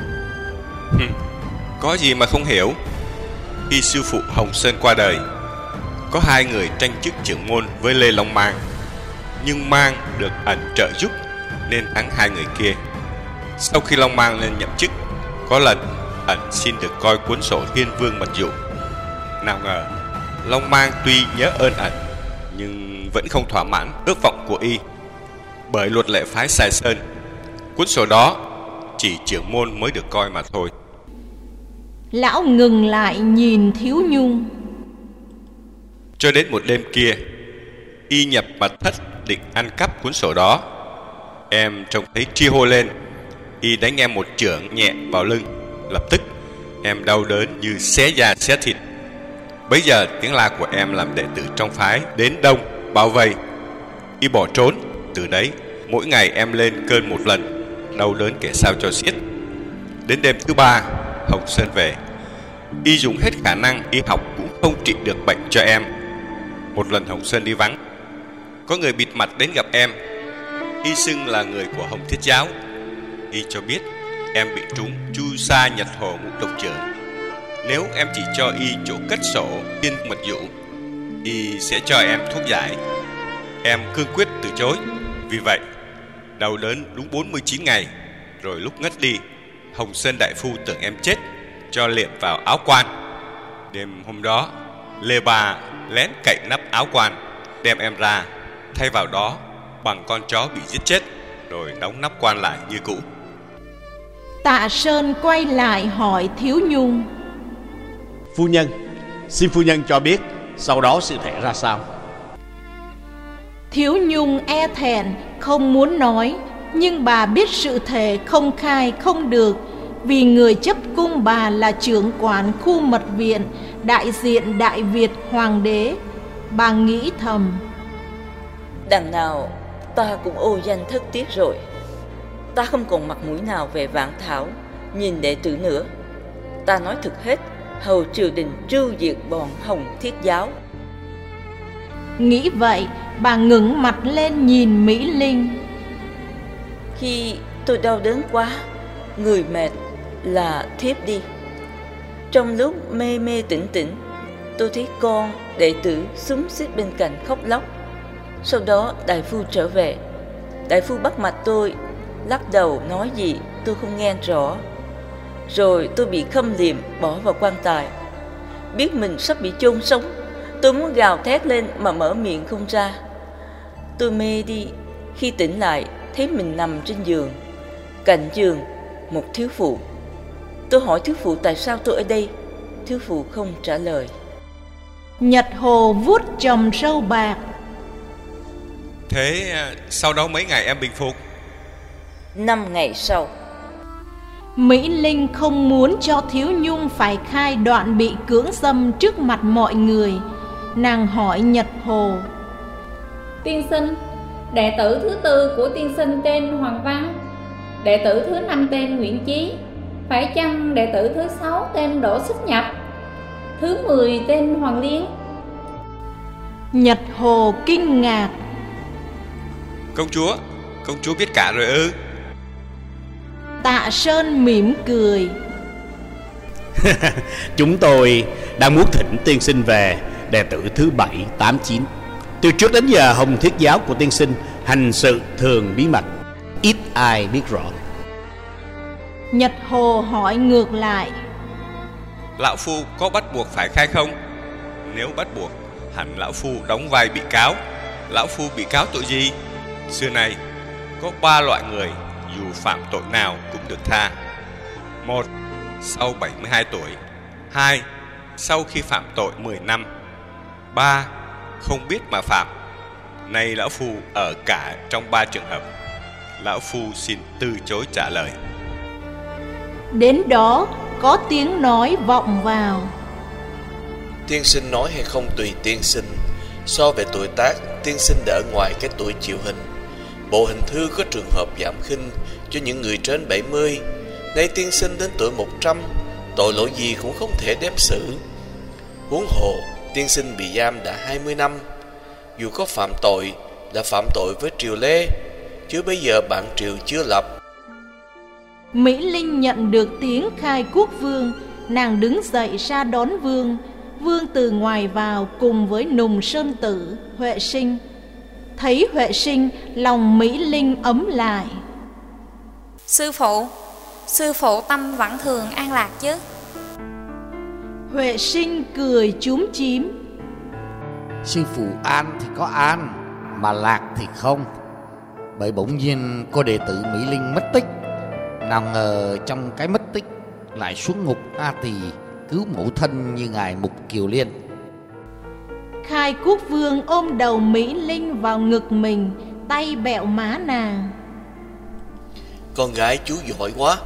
S4: Có gì mà không hiểu. Khi sư phụ Hồng Sơn qua đời, có hai người tranh chức trưởng môn với Lê Long Mang, nhưng Mang được Ẩn trợ giúp nên thắng hai người kia. Sau khi Long Mang lên nhậm chức, có lần Ẩn xin được coi cuốn sổ Hiên Vương Mật Dụ. Nào ngờ Long Mang tuy nhớ ơn Ẩn, nhưng vẫn không thỏa mãn ước vọng của y. Bởi luật lệ phái Sài Sơn, cuốn sổ đó chỉ trưởng môn mới được coi mà thôi.
S1: Lão ngừng lại nhìn Thiếu Nhung.
S4: Cho đến một đêm kia, y nhập mật thất định ăn cắp cuốn sổ đó. Em trông thấy tri hô lên, y đánh em một chưởng nhẹ vào lưng. Lập tức em đau đớn như xé da xé thịt. Bấy giờ tiếng la của em làm đệ tử trong phái đến đông bao vây. Y bỏ trốn. Từ đấy mỗi ngày em lên cơn một lần, đau đớn kể sao cho xiết. Đến đêm thứ ba, Hồng Sơn về. Y dùng hết khả năng y học cũng không trị được bệnh cho em. Một lần Hồng Sơn đi vắng, có người bịt mặt đến gặp em. Y xưng là người của Hồng Thiết Giáo. Y cho biết em bị trúng Chu Sa Nhật Hồ Ngũ Độc Trưởng. Nếu em chỉ cho y chỗ cất sổ Hiên Mật Dụ, y sẽ cho em thuốc giải. Em cương quyết từ chối. Vì vậy đau đớn đúng bốn mươi chín ngày. Rồi lúc ngất đi, Hồng Sơn đại phu tưởng em chết, cho liệm vào áo quan. Đêm hôm đó, Lê Ba lén cậy nắp áo quan, đem em ra, thay vào đó bằng con chó bị giết chết, rồi đóng nắp quan lại như cũ.
S1: Tạ Sơn quay lại hỏi Thiếu Nhung.
S6: Phu nhân, xin phu nhân cho biết sau đó sự thể ra sao?
S1: Thiếu Nhung e thẹn không muốn nói, nhưng bà biết sự thề không khai không được, vì người chấp cung bà là trưởng quản khu mật viện, đại diện Đại Việt Hoàng đế. Bà nghĩ thầm:
S5: đằng nào ta cũng ô danh thất tiết rồi. Ta không còn mặt mũi nào về Vạn Thảo nhìn đệ tử nữa. Ta nói thực hết, hầu triều đình tru diệt bọn Hồng Thiết giáo.
S1: Nghĩ vậy, bà ngẩng mặt lên nhìn Mỹ Linh.
S5: Khi tôi đau đớn quá, người mệt là thiếp đi. Trong lúc mê mê tỉnh tỉnh, tôi thấy con đệ tử xúm xít bên cạnh khóc lóc. Sau đó đại phu trở về. Đại phu bắt mạch tôi, lắc đầu nói gì tôi không nghe rõ. Rồi tôi bị khâm liệm bỏ vào quan tài. Biết mình sắp bị chôn sống, tôi muốn gào thét lên mà mở miệng không ra. Tôi mê đi. Khi tỉnh lại thấy mình nằm trên giường. Cạnh giường một thiếu phụ. Tôi hỏi thiếu phụ tại sao tôi ở đây. Thiếu phụ không trả lời.
S1: Nhật Hồ vuốt chòm râu bạc.
S4: Thế sau đó mấy ngày em bình phục?
S5: Năm ngày sau.
S1: Mỹ Linh không muốn cho Thiếu Nhung phải khai đoạn bị cưỡng dâm trước mặt mọi người. Nàng hỏi Nhật Hồ:
S9: tiên sinh, đệ tử thứ tư của tiên sinh tên Hoàng Văn, đệ tử thứ năm tên Nguyễn Chí, phải chăng đệ tử thứ sáu tên Đỗ Xích Nhập, thứ mười tên Hoàng Liên?
S1: Nhật Hồ kinh ngạc:
S4: Công chúa, công chúa biết cả rồi ư?
S1: Tạ Sơn mỉm cười:
S6: Chúng tôi đang muốn thỉnh tiên sinh về đệ tử thứ bảy, tám, chín. Từ trước đến giờ Hồng Thiết giáo của tiên sinh hành sự thường bí mật, ít ai biết rõ.
S1: Nhật Hồ hỏi ngược lại:
S4: Lão phu có bắt buộc phải khai không? Nếu bắt buộc, hẳn lão phu đóng vai bị cáo. Lão phu bị cáo tội gì? Xưa nay có ba loại người dù phạm tội nào cũng được tha. Một, sau bảy mươi hai tuổi. Hai, sau khi phạm tội mười năm. Ba, không biết mà phạm. Nay lão phu ở cả trong ba trường hợp. Lão phu xin từ chối trả lời.
S1: Đến đó có tiếng nói vọng vào:
S7: Tiên sinh nói hay không tùy tiên sinh. So về tuổi tác, tiên sinh đã ở ngoài cái tuổi chịu hình. Bộ hình thư có trường hợp giảm khinh cho những người trên bảy mươi. Nay tiên sinh đến tuổi một trăm, tội lỗi gì cũng không thể đem xử. Huống hồ tiên sinh bị giam đã hai mươi năm. Dù có phạm tội là phạm tội với triều Lê, chứ bây giờ bản triều chưa lập.
S1: Mỹ Linh nhận được tiếng khai quốc vương. Nàng đứng dậy ra đón vương. Vương từ ngoài vào cùng với Nùng Sơn Tử, Huệ Sinh. Thấy Huệ Sinh, lòng Mỹ Linh ấm lại.
S2: Sư phụ, sư phụ tâm vẫn thường an lạc chứ?
S1: Huệ Sinh cười chúm chím:
S3: Sư phụ an thì có an, mà lạc thì không. Bởi bỗng nhiên cô đệ tử Mỹ Linh mất tích. Nào ngờ trong cái mất tích lại xuống ngục A Tỳ cứu mẫu thân như ngài Mục Kiều Liên.
S1: Khai quốc vương ôm đầu Mỹ Linh vào ngực mình, tay bẹo má nàng:
S7: Con gái chú giỏi quá.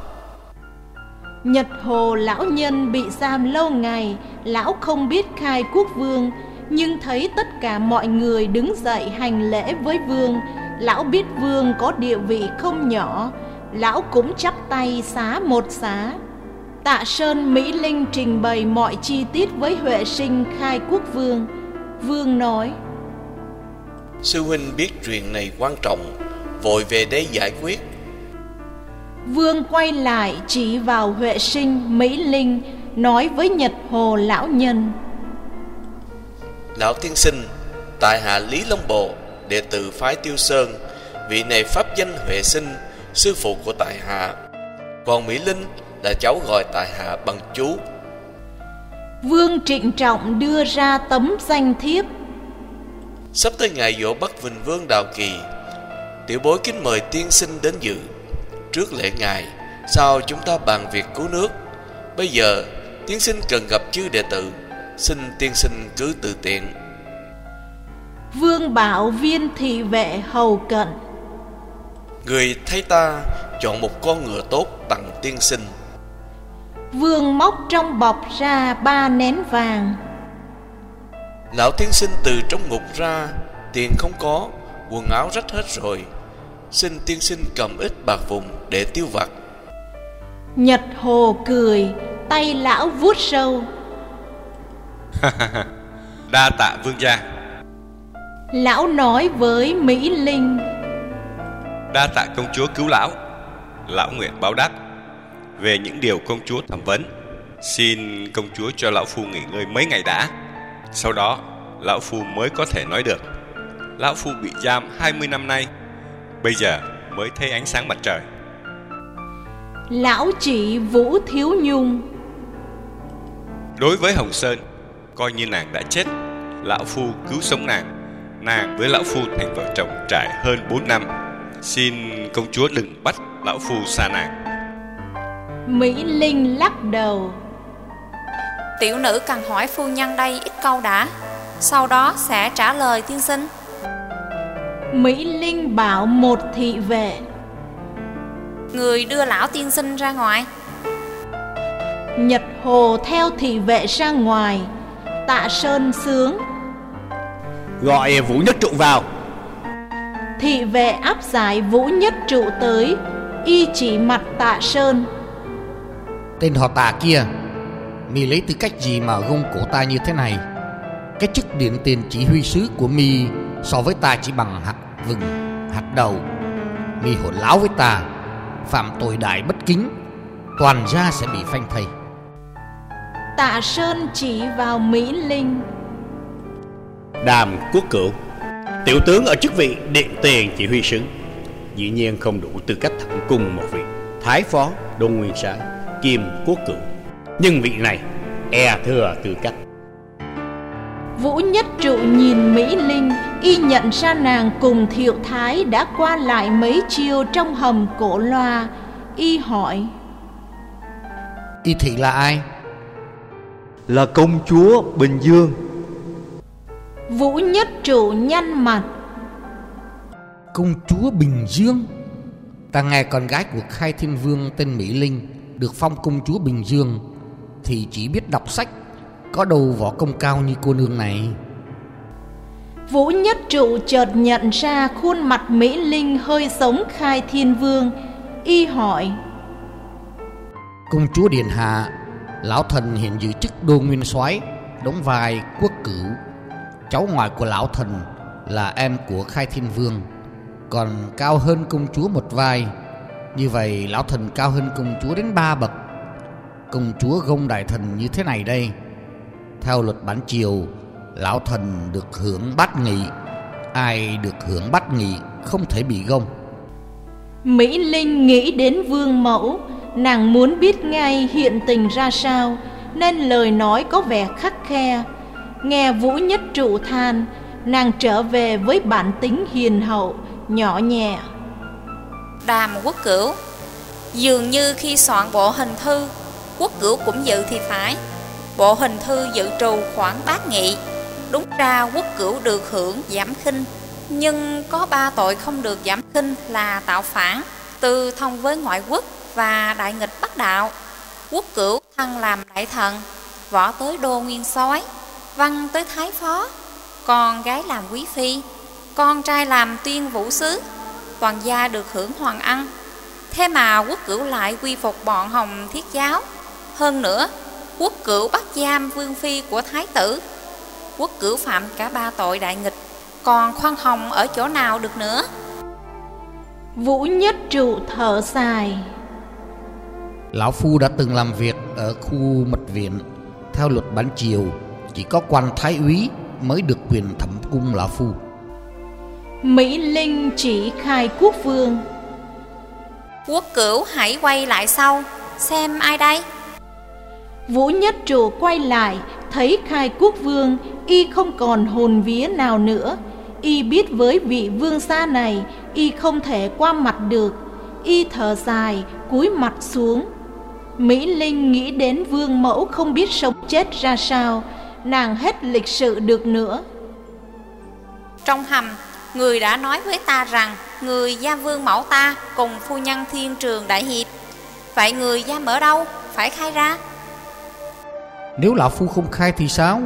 S1: Nhật Hồ lão nhân bị giam lâu ngày, lão không biết khai quốc vương, nhưng thấy tất cả mọi người đứng dậy hành lễ với vương, lão biết vương có địa vị không nhỏ, lão cũng chắp tay xá một xá. Tạ Sơn Mỹ Linh trình bày mọi chi tiết với Huệ Sinh khai quốc vương. Vương nói:
S7: Sư huynh biết chuyện này quan trọng, vội về đây giải quyết.
S1: Vương quay lại chỉ vào Huệ Sinh, Mỹ Linh, nói với Nhật Hồ lão nhân:
S7: Lão tiên sinh, tại hạ Lý Long Bộ, đệ tử phái Tiêu Sơn. Vị này pháp danh Huệ Sinh, sư phụ của tại hạ. Còn Mỹ Linh là cháu gọi tại hạ bằng chú.
S1: Vương trịnh trọng đưa ra tấm danh thiếp.
S7: Sắp tới ngày dỗ Bắc Vinh Vương Đào Kỳ, tiểu bối kính mời tiên sinh đến dự. Trước lễ ngài, sau chúng ta bàn việc cứu nước. Bây giờ tiên sinh cần gặp chư đệ tử, xin tiên sinh cứ tự tiện.
S1: Vương bảo viên thị vệ hầu cận:
S7: Người thấy ta chọn một con ngựa tốt tặng tiên sinh.
S1: Vương móc trong bọc ra ba nén vàng.
S7: Lão tiên sinh từ trong ngục ra, tiền không có, quần áo rách hết rồi, xin tiên sinh cầm ít bạc vùng để tiêu vặt.
S1: Nhật Hồ cười, tay lão vuốt râu:
S4: Đa tạ vương gia.
S1: Lão nói với Mỹ Linh:
S4: Đa tạ công chúa cứu lão, lão nguyện báo đáp. Về những điều công chúa thẩm vấn, xin công chúa cho lão phu nghỉ ngơi mấy ngày đã, sau đó lão phu mới có thể nói được. Lão phu bị giam hai mươi năm nay, bây giờ mới thấy ánh sáng mặt trời.
S1: Lão chỉ Vũ Thiếu Nhung:
S4: Đối với Hồng Sơn, coi như nàng đã chết, lão phu cứu sống nàng. Nàng với lão phu thành vợ chồng trải hơn bốn năm, xin công chúa đừng bắt lão phu xa nàng.
S1: Mỹ Linh lắc đầu:
S2: Tiểu nữ cần hỏi phu nhân đây ít câu đã, sau đó sẽ trả lời tiên sinh.
S1: Mỹ Linh bảo một thị vệ:
S2: Người đưa lão tiên sinh ra ngoài.
S1: Nhật Hồ theo thị vệ ra ngoài. Tạ Sơn sướng:
S6: Gọi Vũ Nhất Trụ vào.
S1: Thị vệ áp giải Vũ Nhất Trụ tới, y chỉ mặt Tạ Sơn:
S3: Tên họ Tạ kia, mi lấy tư cách gì mà gông cổ ta như thế này? Cái chức điện tiền chỉ huy sứ của mi so với ta chỉ bằng hạt vừng, hạt đầu. Mi hỗn láo với ta, phạm tội đại bất kính, toàn gia sẽ bị phanh thây.
S1: Tạ Sơn chỉ vào Mỹ Linh:
S6: Đàm Quốc Cửu, tiểu tướng ở chức vị điện tiền chỉ huy sứ, dĩ nhiên không đủ tư cách thẩm cung một vị thái phó đô nguyên soái kiêm quốc cửu, nhưng vị này e thừa tư cách.
S1: Vũ Nhất Trụ nhìn Mỹ Linh, y nhận ra nàng cùng Thiệu Thái đã qua lại mấy chiêu trong hầm Cổ Loa. Y hỏi:
S3: Y thị là ai?
S10: Là công chúa Bình Dương.
S1: Vũ Nhất Trụ nhăn mặt:
S3: Công chúa Bình Dương? Ta nghe con gái của Khai Thiên Vương tên Mỹ Linh được phong công chúa Bình Dương thì chỉ biết đọc sách, có đâu võ công cao như cô nương này.
S1: Vũ Nhất Trụ chợt nhận ra khuôn mặt Mỹ Linh hơi giống Khai Thiên Vương. Y hỏi:
S3: Công chúa điện hạ, lão thần hiện giữ chức đô nguyên soái, đóng vai quốc cửu. Cháu ngoại của lão thần là em của Khai Thiên Vương, còn cao hơn công chúa một vai. Như vậy lão thần cao hơn công chúa đến ba bậc. Công chúa gông đại thần như thế này đây. Theo luật bản triều, lão thần được hưởng bát nghị, ai được hưởng bát nghị không thể bị gông.
S1: Mỹ Linh nghĩ đến Vương Mẫu, nàng muốn biết ngay hiện tình ra sao, nên lời nói có vẻ khắt khe. Nghe Vũ Nhất Trụ than, nàng trở về với bản tính hiền hậu, nhỏ nhẹ:
S2: Đàm Quốc Cửu, dường như khi soạn bộ hình thư, Quốc Cửu cũng dự thì phải. Bộ hình thư dự trù khoảng bát nghị. Đúng ra Quốc Cửu được hưởng giảm khinh, nhưng có ba tội không được giảm khinh là tạo phản, tư thông với ngoại quốc và đại nghịch Bắc đạo. Quốc Cửu thăng làm đại thần, võ tới đô nguyên soái, văn tới thái phó, con gái làm quý phi, con trai làm tuyên vũ sứ, toàn gia được hưởng hoàng ân. Thế mà Quốc Cửu lại quy phục bọn Hồng Thiết giáo. Hơn nữa, Quốc Cửu bắt giam vương phi của thái tử. Quốc Cửu phạm cả ba tội đại nghịch, còn khoan hồng ở chỗ nào được nữa?
S1: Vũ Nhất Trụ thở dài:
S3: Lão phu đã từng làm việc ở khu mật viện. Theo luật bản triều, chỉ có quan thái úy mới được quyền thẩm cung lão phu.
S1: Mỹ Linh chỉ Khai Quốc Vương:
S2: Quốc Cửu hãy quay lại sau, xem ai đây?
S1: Vũ Nhất Trụ quay lại, thấy Khai Quốc Vương, y không còn hồn vía nào nữa. Y biết với vị vương gia này, y không thể qua mặt được. Y thở dài, cúi mặt xuống. Mỹ Linh nghĩ đến Vương Mẫu không biết sống chết ra sao, nàng hết lịch sự được nữa.
S2: Trong hầm, người đã nói với ta rằng người gia vương mẫu ta cùng phu nhân thiên trường đại hiệp. Vậy người giam ở đâu? Phải khai ra.
S3: Nếu lão phu không khai thì sao?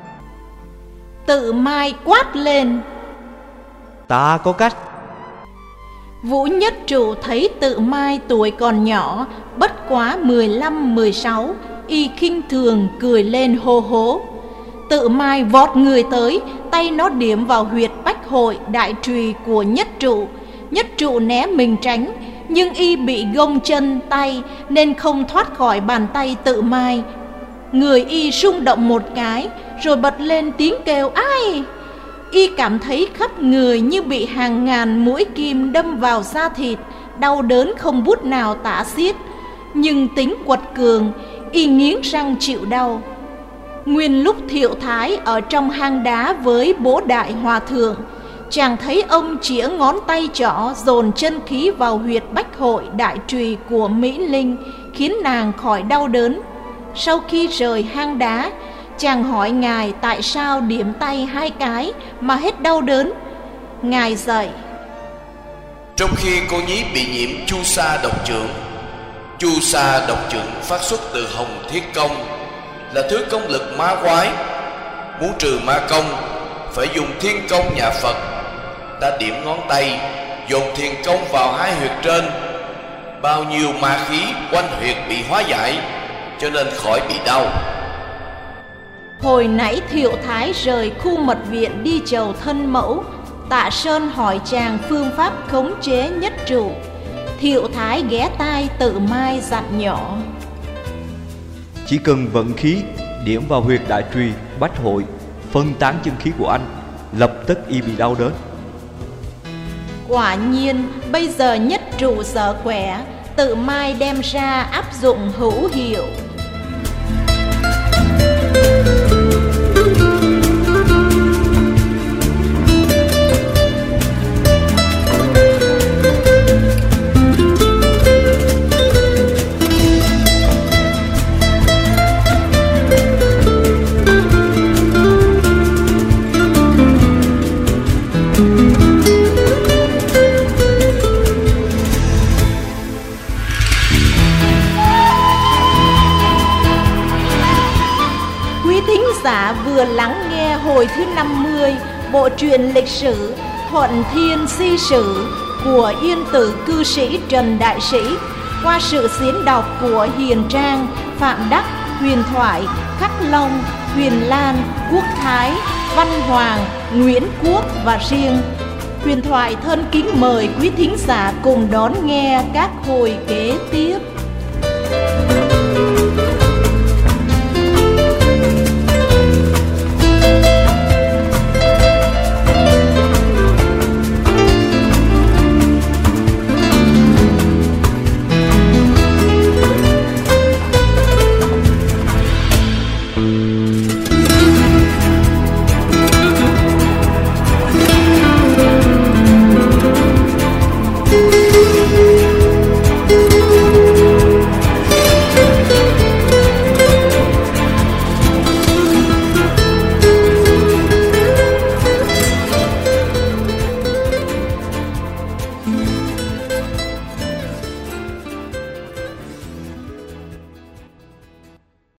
S1: Tự Mai quát lên.
S10: Ta có cách.
S1: Vũ Nhất Trụ thấy Tự Mai tuổi còn nhỏ, bất quá mười lăm mười sáu, y khinh thường cười lên hô hố. Tự Mai vọt người tới, tay nó điểm vào huyệt bách hội đại trùy của Nhất Trụ. Nhất Trụ né mình tránh, nhưng y bị gông chân tay nên không thoát khỏi bàn tay Tự Mai. Người y rung động một cái, rồi bật lên tiếng kêu ai. Y cảm thấy khắp người như bị hàng ngàn mũi kim đâm vào da thịt, đau đớn không bút nào tả xiết. Nhưng tính quật cường, y nghiến răng chịu đau. Nguyên lúc Thiệu Thái ở trong hang đá với bố đại hòa thượng, chàng thấy ông chĩa ngón tay trỏ dồn chân khí vào huyệt bách hội đại trùy của Mỹ Linh, khiến nàng khỏi đau đớn. Sau khi rời hang đá, chàng hỏi ngài tại sao điểm tay hai cái mà hết đau đớn. Ngài dạy:
S7: Trong khi cô nhí bị nhiễm chu sa độc trưởng, chu sa độc trưởng phát xuất từ hồng thiết công, là thứ công lực ma quái. Muốn trừ ma công, phải dùng thiên công nhà Phật. Đã điểm ngón tay, dồn thiên công vào hai huyệt trên, bao nhiêu ma khí quanh huyệt bị hóa giải, cho nên khỏi bị đau.
S1: Hồi nãy Thiệu Thái rời khu mật viện đi chầu thân mẫu, Tạ Sơn hỏi chàng phương pháp khống chế Nhất Trụ. Thiệu Thái ghé tai Tự Mai dặn nhỏ:
S10: Chỉ cần vận khí điểm vào huyệt đại trùy bách hội, phân tán chân khí của anh, lập tức y bị đau đớn.
S1: Quả nhiên bây giờ Nhất Trụ sợ khỏe, Tự Mai đem ra áp dụng hữu hiệu. Giả vừa lắng nghe hồi thứ năm mươi bộ truyện lịch sử Thuận Thiên Si Sử của Yên Tử cư sĩ Trần Đại Sĩ qua sự diễn đọc của Hiền Trang, Phạm Đắc, Huyền Thoại, Khắc Long, Huyền Lan, Quốc Thái, Văn Hoàng, Nguyễn Quốc và Riêng. Huyền Thoại thân kính mời quý thính giả cùng đón nghe các hồi kế tiếp.